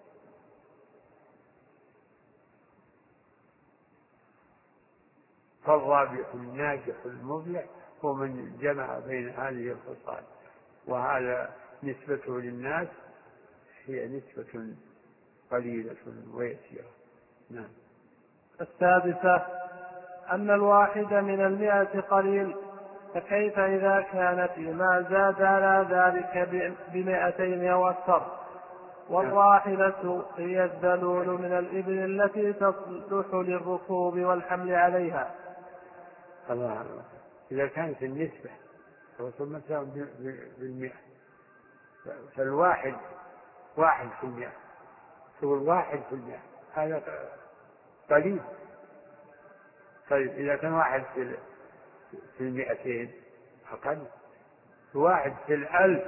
فالرابح الناجح المفلح هو من جمع بين هذه الخصال وهذا نسبته للناس هي نسبة قليلة ويسيرة. نعم. السادسة أن الواحد من المئة قليل فكيف إذا كان فيما زاد على ذلك بمئتين أو أكثر. والراحلة هي الذلول من الإبل التي تصلح للركوب والحمل عليها. الله إذا كانت النسبة مثلا بالمئة فالواحد واحد في المئة هو الواحد في المئة هذا قليل. طيب إذا كان واحد في في المئتين أقل. واحد في الألف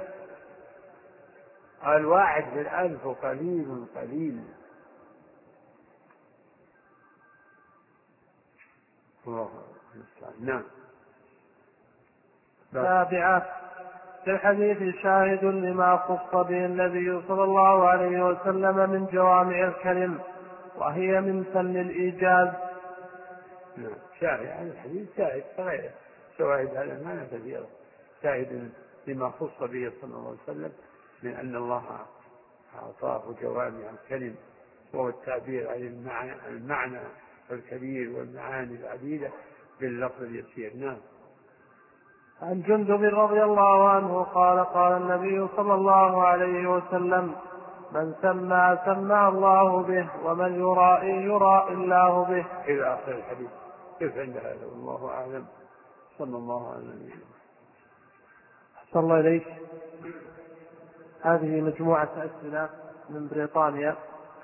الواحد في الألف قليل قليل. الله المستعان. نعم. سابعة في الحديث شاهد لما خص به النبي صلى الله عليه وسلم من جوامع الكلم وهي من فن الإيجاز. نعم. شاهد هذا الحديث شاهد صغير شواهد هذا المعنى كثيرة. شاهد لما خص به صلى الله عليه وسلم من أن الله أعطاه جوامع الكلم وهو التعبير عن المعنى, المعنى الكبير والمعاني العديدة باللفظ اليسير. نعم. عن جندب رضي الله عنه قال قال النبي صلى الله عليه وسلم من سمع سمع الله به ومن يرائي يرائي الله به إلى آخر الحديث. كيف عند هذا والله أعلم. صلى الله عليه وسلم. أحسن الله إليك. هذه مجموعة أسئلة من بريطانيا.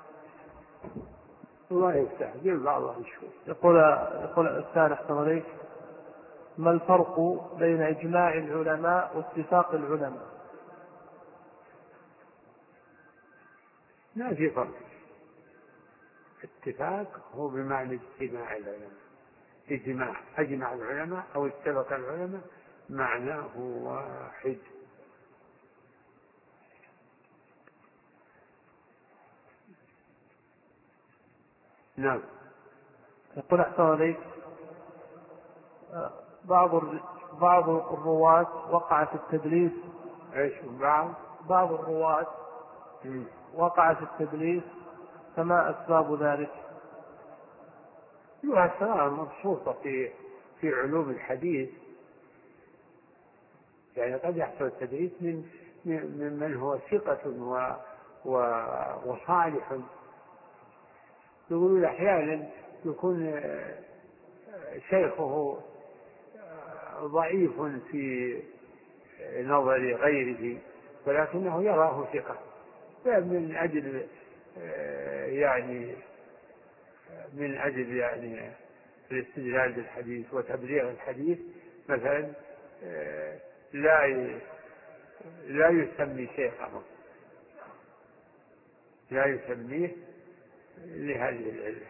الله يفتح جل بعضها يشوف. يقول يقول الأستاذ أحسن الله إليك ما الفرق بين إجماع العلماء واتفاق العلماء؟ ما في فرق. اتفاق هو بمعنى اجتماع العلماء. اجماع أجمع العلماء أو اتفق العلماء معناه واحد. نعم. يقول أحسن عليك بعض بعض الرواة وقع في التدليس. ايش بعض بعض الرواة وقع في التدليس، فما أسباب ذلك؟ له أسرار مبسوطة في في علوم الحديث. يعني قد يحصل التدليس من من من هو ثقة و و وصالح. يقولون أحيانا يكون شيخه ضعيف في نظر غيره ولكنه يراه ثقة، من أجل يعني من أجل يعني الاستدلال بالحديث وتبليغ الحديث مثلا لا لا يسمي شيخه، لا يسميه لهذه العلة.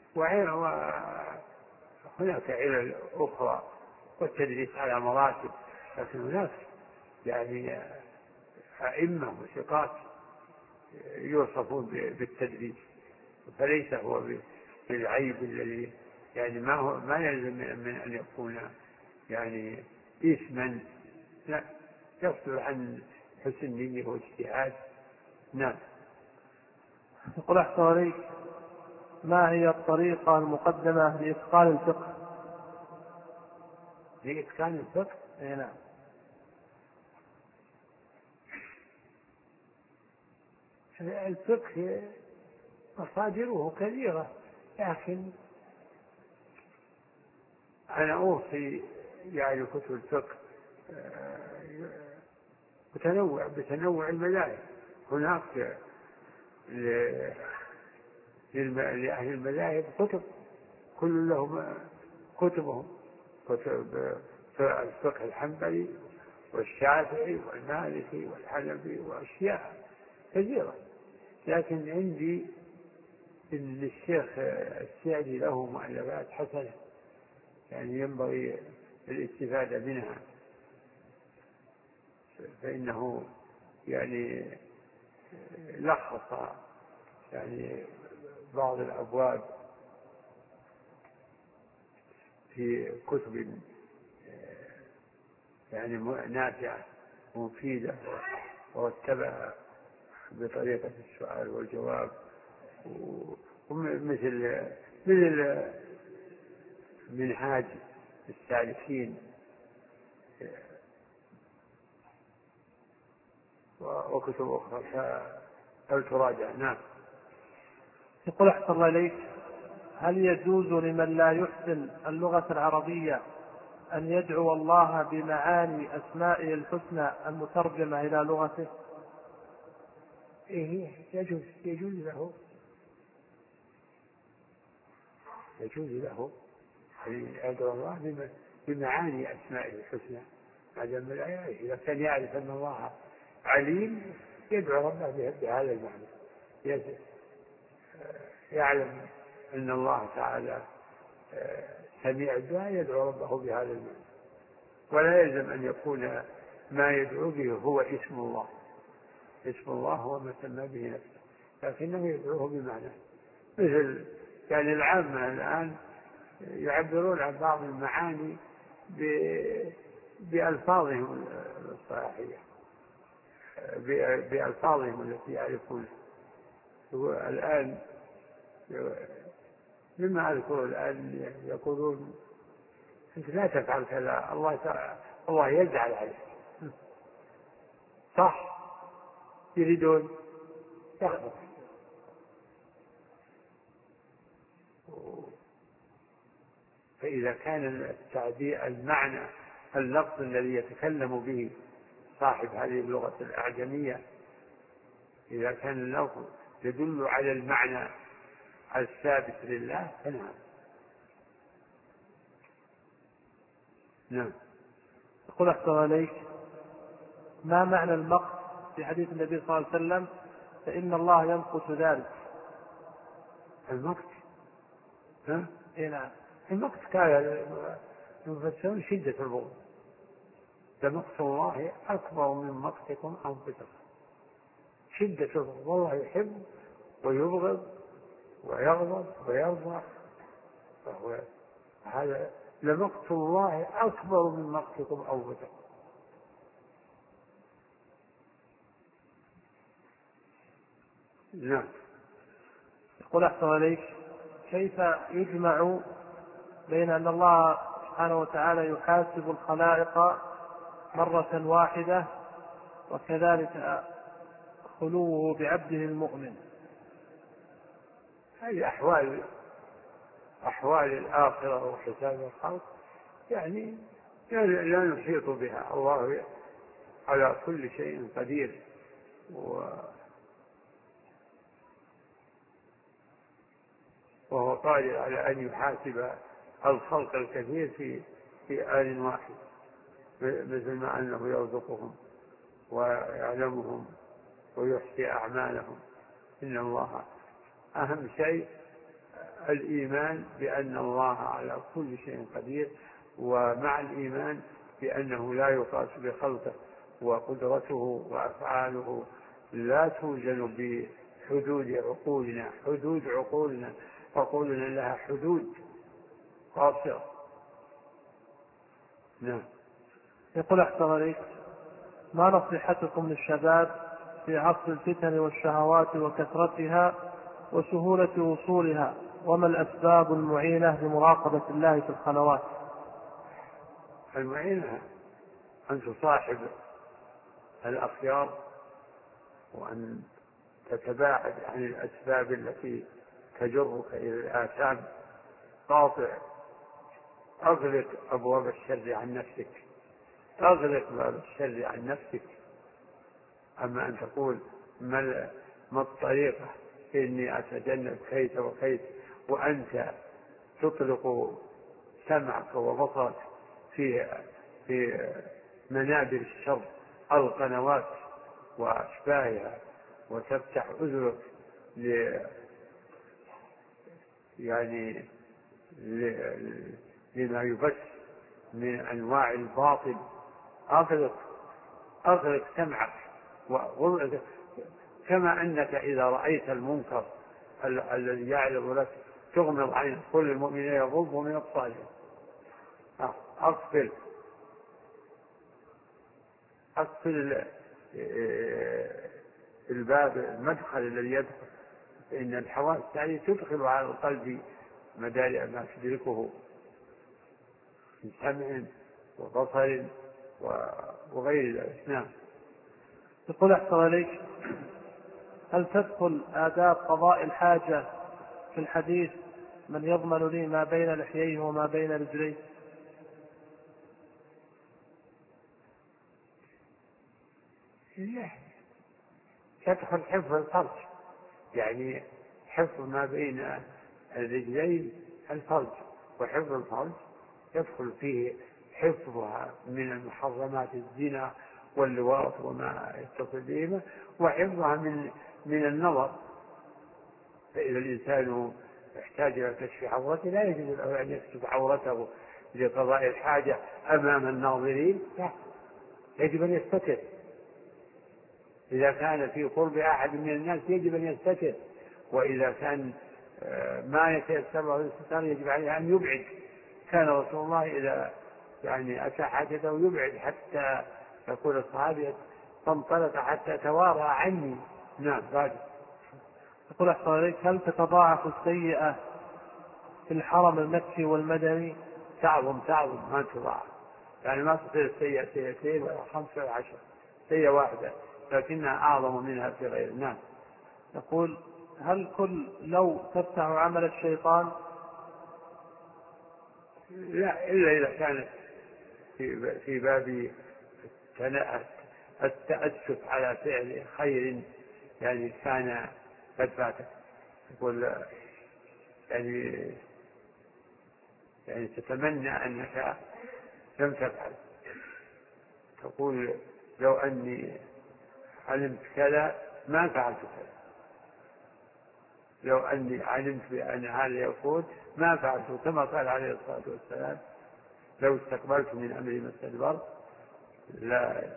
وهناك علل أخرى، والتدريس على مراتب، لكن هناك يعني أئمة وثقات يوصفون بالتدريس، فليس هو بالعيب الذي يعني ما هو ما يلزم من أن يكون يعني إثما، لا، يصدر عن حسن نية واجتهاد. نعم. يقول أحسن عليك ما هي الطريقة المقدمة لإتقان الفقه؟ لإتقان الفقه؟ أي نعم. الفقه مصادره كثيرة، لكن أنا أوصي يعني كتب الفقه بتنوع بتنوع المذاهب. هناك لأهل المذاهب كتب كل لهم كتبهم، كتب الفقه الحنبلي والشافعي والمالكي والحنفي وأشياء كثيرة. لكن عندي إن الشيخ السعدي له مؤلفات حسنة يعني ينبغي الاستفادة منها، فإنه يعني لخص يعني بعض الأبواب في كتب يعني نافعة ومفيدة ورتبها بطريقة السؤال والجواب، ومثل مثل منهاج السالكين وكتب أخرى فلتراجع. نعم. يقول أحسن الله إليك هل يجوز لمن لا يحسن اللغة العربية أن يدعو الله بمعاني أسمائه الحسنى المترجمة إلى لغته؟ إيه يجوز يجوز له يجوز له أن يدعو الله بمعاني أسمائه الحسنى إذا كان يعرف أن الله عليم يدعو ربه بهذا المعنى، يعلم أن الله تعالى سميع الدعاء يدعو ربه بهذا المعنى، ولا يلزم أن يكون ما يدعو به هو اسم الله. اسم الله هو ما سمى به نفسه، لكنه يدعوه بمعنى. مثل يعني العامة الآن يعبرون عن بعض المعاني بألفاظهم الصحيحية، بألفاظهم التي يعرفون. الآن مما أذكر الآن يقولون أنت لا تفعل كذا الله الله يزعل عليك، صح؟ يريدون يخبط. فإذا كان التعبير المعنى اللفظ الذي يتكلم به صاحب هذه اللغة الأعجمية إذا كان اللفظ يدل على المعنى الثابت لله فنعم. نعم. يقول أحسن عليك ما معنى المقت في حديث النبي صلى الله عليه وسلم فإن الله يمقت ذلك؟ المقت ها؟ إيه نعم. المقت قال المفسرون شدة البغض، لمقت الله أكبر من مقتكم أنفسكم. شدة البغض، والله يحب ويبغض ويغضب ويرضى، فهو هذا لمقت الله أكبر من مقتكم أنفسكم. نعم. يقول أحسن عليك، كيف يجمع بين أن الله سبحانه وتعالى يحاسب الخلائق مرة واحدة وكذلك خلوه بعبده المؤمن؟ هذه أحوال أحوال الآخرة وحساب الخلق يعني لا نحيط بها. الله على كل شيء قدير، وهو قادر على أن يحاسب الخلق الكثير في في آن واحد، مثل ما أنه يرزقهم ويعلمهم ويحصي أعمالهم. إن الله أهم شيء الإيمان بأن الله على كل شيء قدير، ومع الإيمان بأنه لا يقاس بخلقه، وقدرته وأفعاله لا توزن بحدود عقولنا. حدود عقولنا عقولنا لها حدود قاصرة. نعم. يقول أحسن عليك، ما نصيحتكم للشباب في عصر الفتن والشهوات وكثرتها وسهولة وصولها، وما الأسباب المعينة لمراقبة الله في الخلوات؟ المعينة أن تصاحب الأخيار، وأن تتباعد عن الأسباب التي تجرك إلى الآثام. قاطع، أغلق أبواب الشر عن نفسك، أغلق باب الشر عن نفسك. أما أن تقول ما الطريقة إني أتجنب كيت وكيت، وأنت تطلق سمعك وبصرك في في منابر الشر، القنوات وأشباهها، وتفتح أذنك ل يعني لما يبث من أنواع الباطل. أغلق أغلق سمعك، كما أنك إذا رأيت المنكر الذي يعرض لك تغمض عينك. كل المؤمنين يغضوا من أبصارهم. أقفل أقفل الباب، المدخل الذي يدخل، إن الحواس هذه تدخل على القلب مدارع ما تدركه من سمع وبصر وغير ذلك. نعم. يقول أحسن عليك، هل تدخل آداب قضاء الحاجة في الحديث من يضمن لي ما بين لحييه وما بين رجليه؟ تدخل حفظ الفرج، يعني حفظ ما بين الرجلين الفرج، وحفظ الفرج يدخل فيه حفظها من المحرمات الزنا واللواط وما يتصل بهما، وحفظها من من النظر. فإذا الإنسان يحتاج إلى كشف عورته لا يجوز له أن يكشف عورته لقضاء الحاجة أمام الناظرين، لا، يجب أن يستتر. إذا كان في قرب أحد من الناس يجب أن يستتر، وإذا كان ما يتيسر له الاستتار يجب عليه أن يبعد. كان رسول الله إذا يعني أتى حاجته يبعد حتى يقول الصحابي فانطلق حتى توارى عني. نعم. بعد. يقول أحسن عليك، هل تتضاعف السيئة في الحرم المكي والمدني؟ تعظم تعظم ما تضاعف، يعني ما تصير السيئة سيئتين ولا خمسة ولا عشر، سيئة واحدة لكنها أعظم منها في غير. نعم. يقول هل كل لو تفتح عمل الشيطان؟ لا، إلا إذا كانت في باب التأسف على فعل خير يعني كان قد فاتك. يقول يعني يعني تتمنى أنك لم تفعل، تقول لو أني علمت كذا ما فعلت كذا، لو أني علمت بأن هذا يفوت ما فعلت، كما قال عليه الصلاة والسلام لو استقبلت من أمري ما استدبرت لا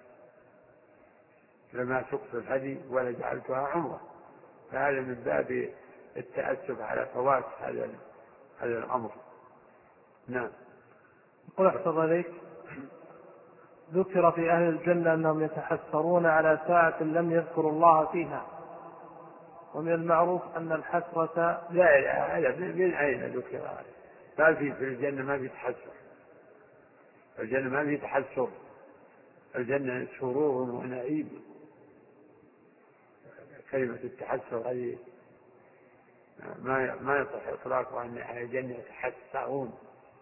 لما سقت الهدي ولا جعلتها عمرة، فهذا من باب التأسف على فوات هذا هذا الأمر. نعم. يقول أحسن عليك، ذكر في أهل الجنة أنهم يتحسرون على ساعة لم يذكروا الله فيها، ومن المعروف أن الحسرة لا لا هذا من أين ذكر هذا؟ ما في في الجنة ما في تحسر، الجنة ما في تحسر، الجنة سرور ونعيم. كلمة التحسر هذه ما ما يصح إطلاقها أن أهل الجنة يتحسرون.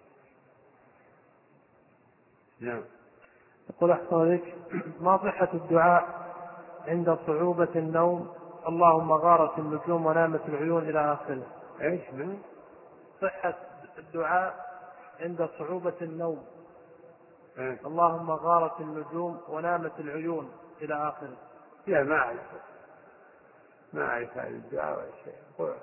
نعم. يقول أحسن عليك، ما صحة الدعاء عند صعوبة النوم اللهم غارت النجوم ونامت العيون إلى آخره؟ إيش ما صحة الدعاء عند صعوبة النوم إيه؟ اللهم غارت النجوم ونامت العيون إلى آخره؟ لا ما أعرف ما أعرف هذا الدعاء ولا شيء.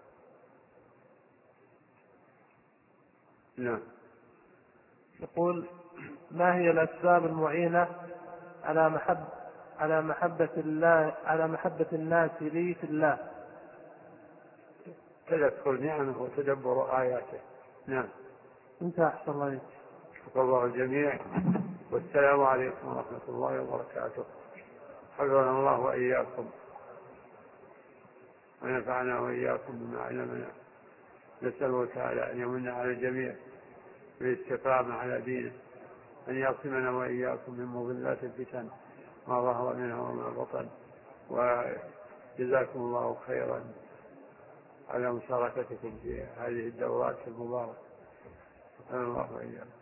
نعم. يقول ما هي الأسباب المعينة على محب على محبة الله على محبة الناس لي في الله؟ تذكر نعمه وتدبر آياته. نعم. انت أحسن الله عليك. شكر الله الجميع، والسلام عليكم ورحمة الله وبركاته. حفظنا الله وإياكم ونفعنا وإياكم بما علمنا. نسأله تعالى أن يمن على الجميع بالاستقامة على دينه، أن يعصمنا وإياكم من مضلات الفتن ما ظهر منها وما بطن. وجزاكم الله خيرا على مشاركتكم في هذه الدورات المباركة. الله وإياكم.